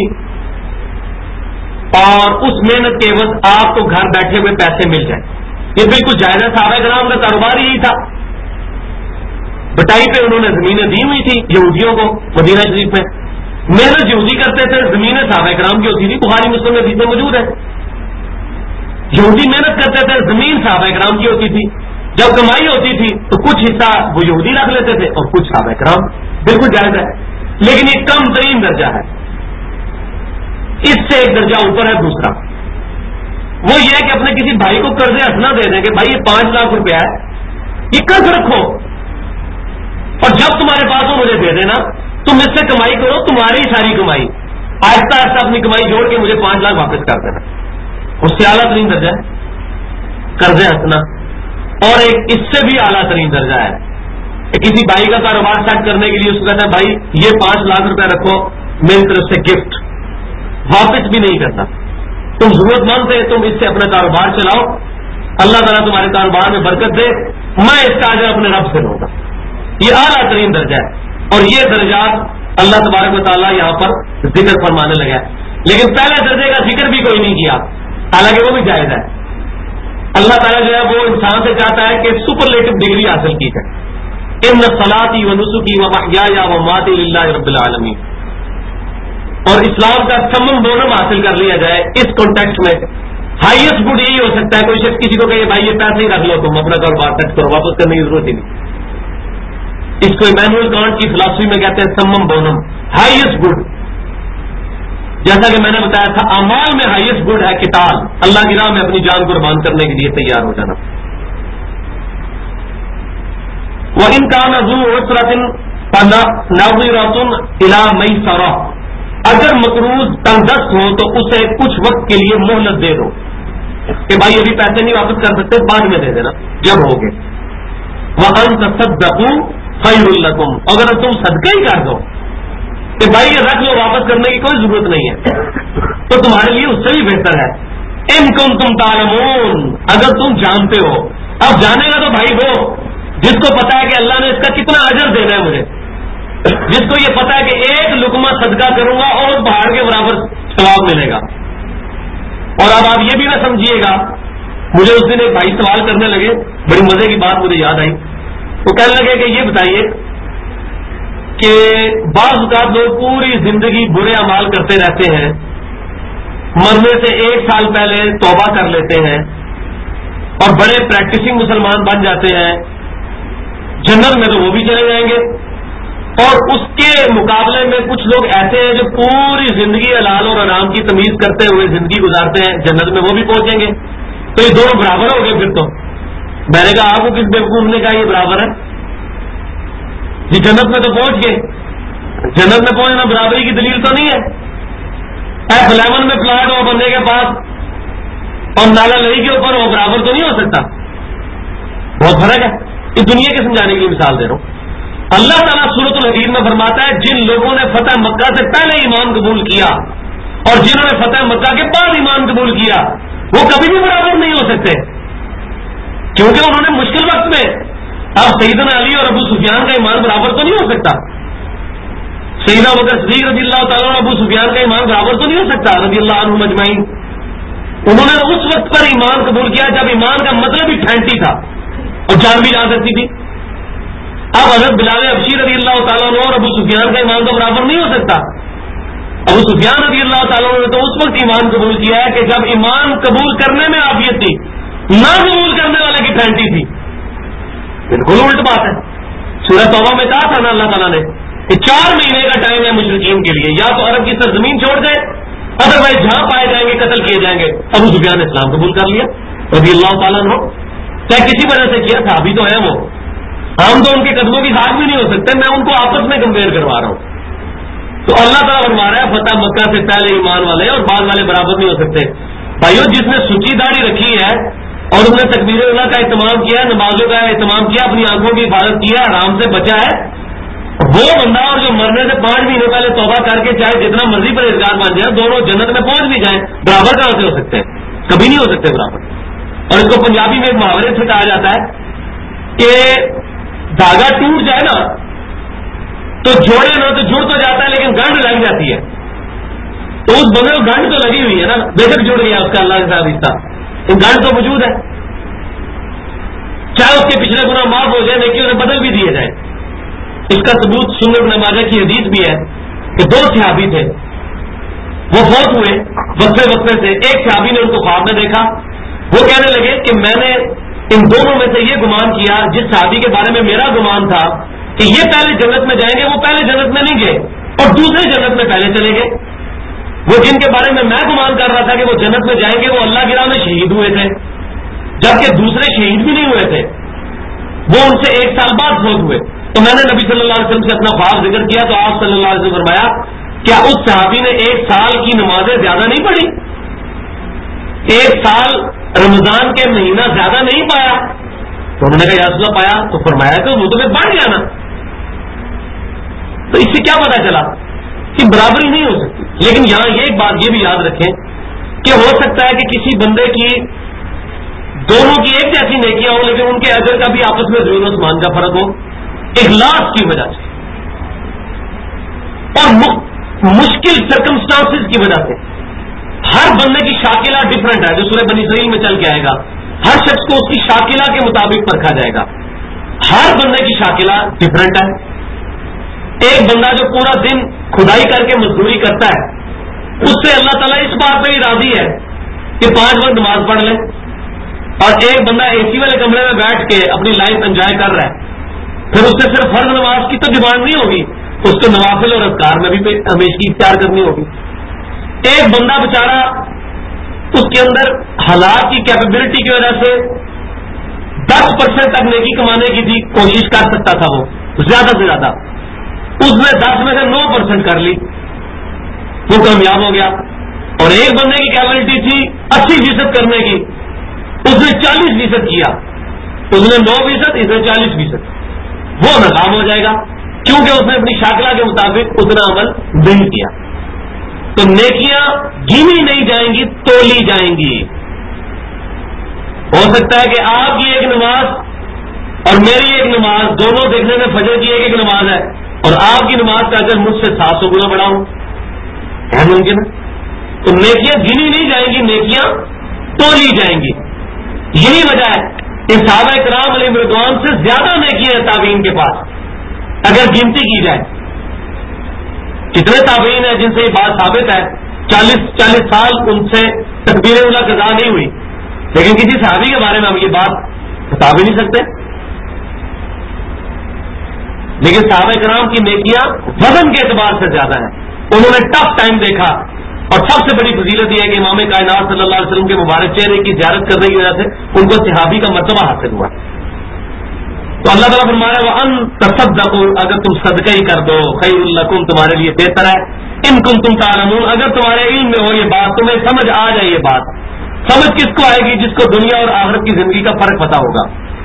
اور اس محنت کے عوض آپ کو گھر بیٹھے ہوئے پیسے مل جائیں. یہ بالکل جائز ہے. صحابہ کرام کا کاروبار یہی تھا. بٹائی پہ انہوں نے زمینیں دی ہوئی تھی یہودیوں کو مدینہ شریف میں. محنت یہودی کرتے تھے، زمینیں صحابہ کرام کی ہوتی تھی. بخاری مسلم میں حدیثیں موجود ہے. یہودی محنت کرتے تھے، زمین صحابہ کرام کی ہوتی تھی. جب کمائی ہوتی تھی تو کچھ حصہ وہ یہودی رکھ لیتے تھے اور کچھ صحابہ کرام. بالکل جائز ہے. لیکن یہ کم ترین درجہ ہے. اس سے ایک درجہ اوپر ہے دوسرا، وہ یہ ہے کہ اپنے کسی بھائی کو قرض حسنہ دے دیں کہ بھائی یہ 5 لاکھ روپیہ ہے، یہ قرض رکھو اور جب تمہارے پاس ہو مجھے دے دینا. تم اس سے کمائی کرو، تمہاری ساری کمائی، آہستہ آہستہ اپنی کمائی جوڑ کے مجھے 5 لاکھ واپس کر دینا. اس سے اعلیٰ ترین درجہ ہے قرض حسنہ. اور ایک اس سے بھی اعلیٰ ترین درجہ ہے کہ کسی بھائی کا کاروبار سیٹ کرنے کے لیے اس کو کہتا ہے بھائی یہ 5 لاکھ روپیہ رکھو میری طرف سے گفٹ، واپس بھی نہیں کرتا. تم ضرورت مند تھے، تم اس سے اپنا کاروبار چلاؤ، اللہ تعالیٰ تمہارے کاروبار میں برکت دے، میں اس کا اجر اپنے رب سے لوں گا. یہ اعلیٰ ترین درجہ ہے. اور یہ درجات اللہ تبارک و تعالیٰ یہاں پر ذکر فرمانے لگا ہے. لیکن پہلے درجے کا ذکر بھی کوئی نہیں کیا، حالانکہ وہ بھی جائز ہے. اللہ تعالیٰ جو ہے وہ انسان سے چاہتا ہے کہ سپرلیٹو ڈگری حاصل کی جائے. ان صلاتی و نسکی و محیای و مماتی للہ رب العالمین. اور اسلام کا سمم بونم حاصل کر لیا جائے اس کانٹیکسٹ میں، ہائیسٹ گڈ یہی ہو سکتا ہے. کوئی شخص کسی کو کہے بھائی یہ پیسے ہی رکھ لو، تم اپنا کاروبار سیٹ کرو، واپس کرنے کی ضرورت ہی نہیں. اس کو ایمینوئل کانٹ کی فلاسفی میں کہتے ہیں سمم بونم، ہائیسٹ گڈ. جیسا کہ میں نے بتایا تھا اعمال میں ہائیسٹ گڈ ہے قتال، اللہ کی راہ میں اپنی جان قربان کرنے کے لیے تیار ہو جانا. وَإِنْ كَانَ ذُو عُسْرَةٍ فَنَظِرَةٌ إِلَىٰ مَيْسَرَةٍ، اگر مقروض تنگدست ہو تو اسے کچھ وقت کے لیے مہلت دے دو کہ بھائی ابھی پیسے نہیں واپس کر سکتے، بعد میں دے دینا جب ہوگے. وَأَن تَصَدَّقُوا خَيْرٌ لَكُمْ، اگر تم صدقہ ہی کر دو کہ بھائی یہ رکھ لو، واپس کرنے کی کوئی ضرورت نہیں ہے، تو تمہارے لیے اس سے بھی بہتر ہے. ان کنتم تعلمون، اگر تم جانتے ہو. اب جانے گا تو بھائی وہ جس کو پتا ہے کہ اللہ نے اس کا کتنا اجر دینا ہے مجھے، جس کو یہ پتا ہے کہ ایک لقمہ صدقہ کروں گا اور پہاڑ کے برابر ثواب ملے گا. اور اب آپ یہ بھی نہ سمجھیے گا، مجھے اس دن ایک بھائی سوال کرنے لگے، بڑی مزے کی بات مجھے یاد آئی. وہ کہنے لگے کہ یہ بتائیے کہ بعض اوقات لوگ پوری زندگی برے اعمال کرتے رہتے ہیں، مرنے سے 1 سال پہلے توبہ کر لیتے ہیں اور بڑے پریکٹسنگ مسلمان بن جاتے ہیں، جنت میں تو وہ بھی چلے جائیں گے. اور اس کے مقابلے میں کچھ لوگ ایسے ہیں جو پوری زندگی حلال اور حرام کی تمیز کرتے ہوئے زندگی گزارتے ہیں، جنت میں وہ بھی پہنچیں گے. تو یہ دونوں برابر ہو گئے پھر تو. میں نے کہا آپ کو کس بیوقوف نے کہا یہ برابر ہے؟ جی جنت میں تو پہنچ گئے، جنت میں پہنچنا برابری کی دلیل تو نہیں ہے. F11 میں فلیٹ ہو بندے کے پاس اور نالا لئی کے اوپر وہ برابر تو نہیں ہو سکتا، بہت فرق ہے. اس دنیا کے سمجھانے کی مثال دے رہا ہوں. اللہ تعالیٰ سورۃ الحدید میں فرماتا ہے جن لوگوں نے فتح مکہ سے پہلے ایمان قبول کیا اور جنہوں نے فتح مکہ کے بعد ایمان قبول کیا وہ کبھی بھی برابر نہیں ہو سکتے، کیونکہ انہوں نے مشکل وقت میں، اب سیدنا علی اور ابو سفیان کا ایمان برابر تو نہیں ہو سکتا، سیدنا ابوبکر صدیق رضی اللہ تعالیٰ اور ابو سفیان کا ایمان برابر تو نہیں ہو سکتا رضی اللہ عنہم اجمعین. انہوں نے اس وقت پر ایمان قبول کیا جب ایمان کا مطلب ہی پھینٹی تھا اور جان بھی جا سکتی تھی. اب حضرت بلال حبشی رضی اللہ تعالیٰ عنہ اور ابو سفیان کا ایمان تو برابر نہیں ہو سکتا. ابو سفیان رضی اللہ تعالیٰ عنہ نے تو اس وقت ایمان قبول کیا ہے کہ جب ایمان قبول کرنے میں عافیت تھی، نہ قبول کرنے والے کی پھینٹی تھی. بالکل الٹ بات ہے. سورہ توبہ میں کہا تھا نا اللہ تعالیٰ نے کہ 4 مہینے کا ٹائم ہے مشرکین کے لیے، یا تو عرب کی سرزمین چھوڑ دیں، ادر وائز جہاں پائے جائیں گے قتل کیے جائیں گے. ابو سفیان نے اسلام قبول کر لیا رضی اللہ تعالیٰ عنہ، چاہے کسی وجہ سے کیا تھا، ابھی تو ہے وہ، ہم تو ان کے قدموں کی ساتھ بھی نہیں ہو سکتے، میں ان کو آپس میں کمپیئر کروا رہا ہوں. تو اللہ تعالیٰ فرما رہا ہے فتح مکہ سے پہلے ایمان والے اور بعد والے برابر نہیں ہو سکتے. بھائیو جس نے سچی داڑھی رکھی ہے اور اس نے تکبیر اللہ کا اہتمام کیا، نمازوں کا اہتمام کیا، اپنی آنکھوں کی حفاظت کیا، حرام سے بچا ہے، وہ بندہ اور جو مرنے سے 5 مہینے پہلے توبہ کر کے چاہے جتنا مرضی پرہیزگار بن جائے، دونوں جنت میں پہنچ بھی جائیں، برابر کہاں سے ہو سکتے ہیں؟ کبھی نہیں ہو سکتے برابر. اور اس کو پنجابی میں ایک محاورے سے کہا جاتا ہے کہ دھاگا ٹوٹ جائے نا تو جوڑے نا تو جڑ تو جاتا ہے لیکن گنڈ لگ جاتی ہے. تو اس بندے کو گنڈ تو لگی ہوئی ہے نا، بے شک جڑ گیا اس کا اللہ کے ساتھ رشتہ، گنڈ تو موجود ہے. چاہے اس کے پچھلے گناہ معاف ہو جائے لیکن انہیں بدل بھی دیے جائیں. اس کا ثبوت سنن ابن ماجہ کی حدیث بھی ہے کہ 2 صحابی تھے، وہ فوت ہوئے وقفے وقفے سے. ایک صحابی نے ان کو خواب میں دیکھا، وہ کہنے لگے کہ میں نے ان دونوں میں سے یہ گمان کیا جس صحابی کے بارے میں میرا گمان تھا کہ یہ پہلے جنت میں جائیں گے، وہ پہلے جنت میں نہیں گئے اور دوسرے جنت میں پہلے چلے گئے. وہ جن کے بارے میں گمان کر رہا تھا کہ وہ جنت میں جائیں گے وہ اللہ کی راہ میں شہید ہوئے تھے، جبکہ دوسرے شہید بھی نہیں ہوئے تھے، وہ ان سے 1 سال بعد فوت ہوئے. تو میں نے نبی صلی اللہ علیہ وسلم سے اپنا خواب ذکر کیا تو آپ صلی اللہ علیہ وسلم فرمایا کیا اس صحابی نے 1 سال کی نمازیں زیادہ نہیں پڑھی؟ 1 سال رمضان کے مہینہ زیادہ نہیں پایا؟ تو انہوں نے کہا یا رسول اللہ پایا. تو فرمایا کہ وہ تو پھر بڑھ گیا نا. تو اس سے کیا پتا چلا کہ برابری نہیں ہو سکتی. لیکن یہاں یہ ایک بات یہ بھی یاد رکھیں کہ ہو سکتا ہے کہ کسی بندے کی دونوں کی ایک جیسی نیکیاں ہو لیکن ان کے اجر کا بھی آپس میں زمین و آسمان کا فرق ہو، اخلاص کی وجہ سے اور مشکل سرکمسٹانسز کی وجہ سے. ہر بندے کی شاکلہ ڈفرنٹ ہے، جو سورہ بنی اسرائیل میں چل کے آئے گا. ہر شخص کو اس کی شاکلہ کے مطابق پرکھا جائے گا. ہر بندے کی شاکلہ ڈفرنٹ ہے. ایک بندہ جو پورا دن کھدائی کر کے مزدوری کرتا ہے اس سے اللہ تعالیٰ اس بات پہ ہی راضی ہے کہ 5 وقت نماز پڑھ لے. اور ایک بندہ اے سی والے کمرے میں بیٹھ کے اپنی لائف انجوائے کر رہا ہے, پھر اس سے صرف فرض نماز کی تو ڈیمانڈ نہیں ہوگی, اس کو نوافل اور اذکار میں بھی ہمیشہ اختیار کرنی ہوگی. ایک بندہ بےچارا اس کے اندر حالات کی کیپیبلٹی کی وجہ سے 10% تک نیکی کمانے کی بھی کوشش کر سکتا تھا, وہ زیادہ سے زیادہ اس نے 10 میں سے 9% کر لی, وہ کامیاب ہو گیا. اور ایک بندے کی کیپیبلٹی تھی 80% کرنے کی, اس نے 40% کیا, اس نے 9%, اس نے 40%, وہ ناکام ہو جائے گا کیونکہ اس نے اپنی شاکلہ کے مطابق اتنا عمل نہیں کیا. تو نیکیاں گنی نہیں جائیں گی, تولی جائیں گی. ہو سکتا ہے کہ آپ کی ایک نماز اور میری ایک نماز دونوں دیکھنے میں فجر کی ایک نماز ہے, اور آپ کی نماز کا اگر مجھ سے 700 گنا بڑا ہوں, ہے ممکن ہے؟ تو نیکیاں گنی نہیں جائیں گی, نیکیاں تولی جائیں گی. یہی وجہ ہے کہ صحابہ کرام علیہ رضوان سے زیادہ نیکیاں ہیں تابعین کے پاس اگر گنتی کی جائے. کتنے تابعین ہیں جن سے یہ بات ثابت ہے 40 سال ان سے تکبیر اولیٰ قضا نہیں ہوئی, لیکن کسی صحابی کے بارے میں ہم یہ بات بتا بھی نہیں سکتے. لیکن صحابہ کرام کی نیکیاں وزن کے اعتبار سے زیادہ ہیں. انہوں نے ٹف ٹائم دیکھا, اور سب سے بڑی فضیلت یہ ہے کہ امام کائنات صلی اللہ علیہ وسلم کے مبارک چہرے کی زیارت کرنے کی وجہ سے ان کو صحابی کا مرتبہ حاصل ہوا. تو اللہ تعالیٰ فرما رہا ہے وَأَن تَصَدَّقُوا, اگر تم صدقہ ہی کر دو, خیر لکم, تمہارے لیے بہتر ہے. ان کنتم تعلمون, اگر تمہارے علم میں ہو یہ بات, تمہیں سمجھ آ جائے یہ بات. سمجھ کس کو آئے گی؟ جس کو دنیا اور آخرت کی زندگی کا فرق پتا ہوگا.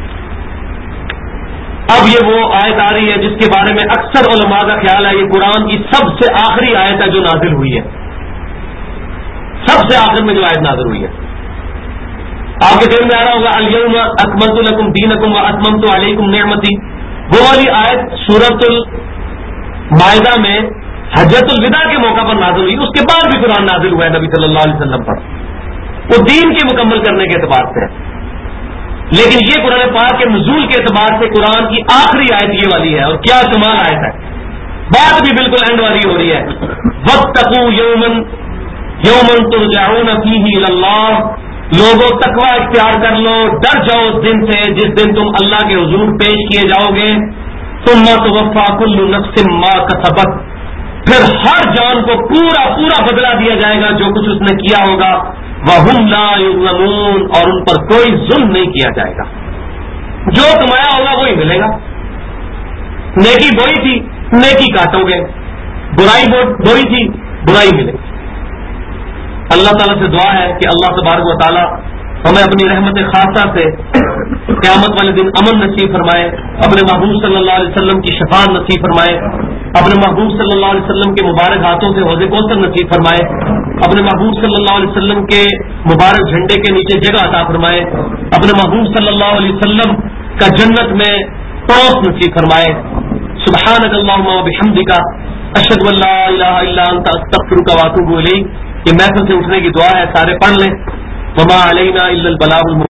اب یہ وہ آیت آ رہی ہے جس کے بارے میں اکثر علماء کا خیال ہے یہ قرآن کی سب سے آخری آیت ہے جو نازل ہوئی ہے, سب سے آخر میں جو آیت نازل ہوئی ہے. آپ کے ذہن میں آ رہا ہوگا الیوم اکملت لکم دینکم واتممت علیکم نعمتی, وہ والی آیت سورۃ المائدہ میں حجۃ الوداع کے موقع پر نازل ہوئی. اس کے بعد بھی قرآن نازل ہوا ہے نبی صلی اللہ علیہ وسلم پر, وہ دین کی مکمل کرنے کے اعتبار سے ہے. لیکن یہ قرآن پاک کے نزول کے اعتبار سے قرآن کی آخری آیت یہ والی ہے, اور کیا کمال آیت ہے. بات بھی بالکل اینڈ والی ہو رہی ہے. واتقوا یوما ترجعون فیہ الی اللہ, لوگوں تقوی اختیار کر لو, ڈر جاؤ اس دن سے جس دن تم اللہ کے حضور پیش کیے جاؤ گے. ثم توفی کل نفس ما کسبت, پھر ہر جان کو پورا بدلہ دیا جائے گا جو کچھ اس نے کیا ہوگا. وَهُمْ لَا يُظْلَمُونَ, اور ان پر کوئی ظلم نہیں کیا جائے گا. جو کمایا ہوگا وہی ملے گا. نیکی بوئی تھی, نیکی کاٹو گے, برائی بوئی تھی, برائی ملے گی. اللہ تعالیٰ سے دعا ہے کہ اللہ تبارک و تعالیٰ ہمیں اپنی رحمت خاصہ سے قیامت والے دن امن نصیب فرمائے, اپنے محبوب صلی اللہ علیہ وسلم کی شفاعت نصیب فرمائے, اپنے محبوب صلی اللہ علیہ وسلم کے مبارک ہاتھوں سے حوض کوثر نصیب فرمائے, اپنے محبوب صلی اللہ علیہ وسلم کے مبارک جھنڈے کے نیچے جگہ عطا فرمائے, اپنے محبوب صلی اللہ علیہ وسلم کا جنت میں پڑوس نصیب فرمائے. سبحانک اللہم و بحمدک اشہد ان لا الہ الا انت استغفرک و اتوب الیک. یہ محفل سے اٹھنے کی دعا ہے, سارے پڑھ لیں. وما علینا الا البلاغ.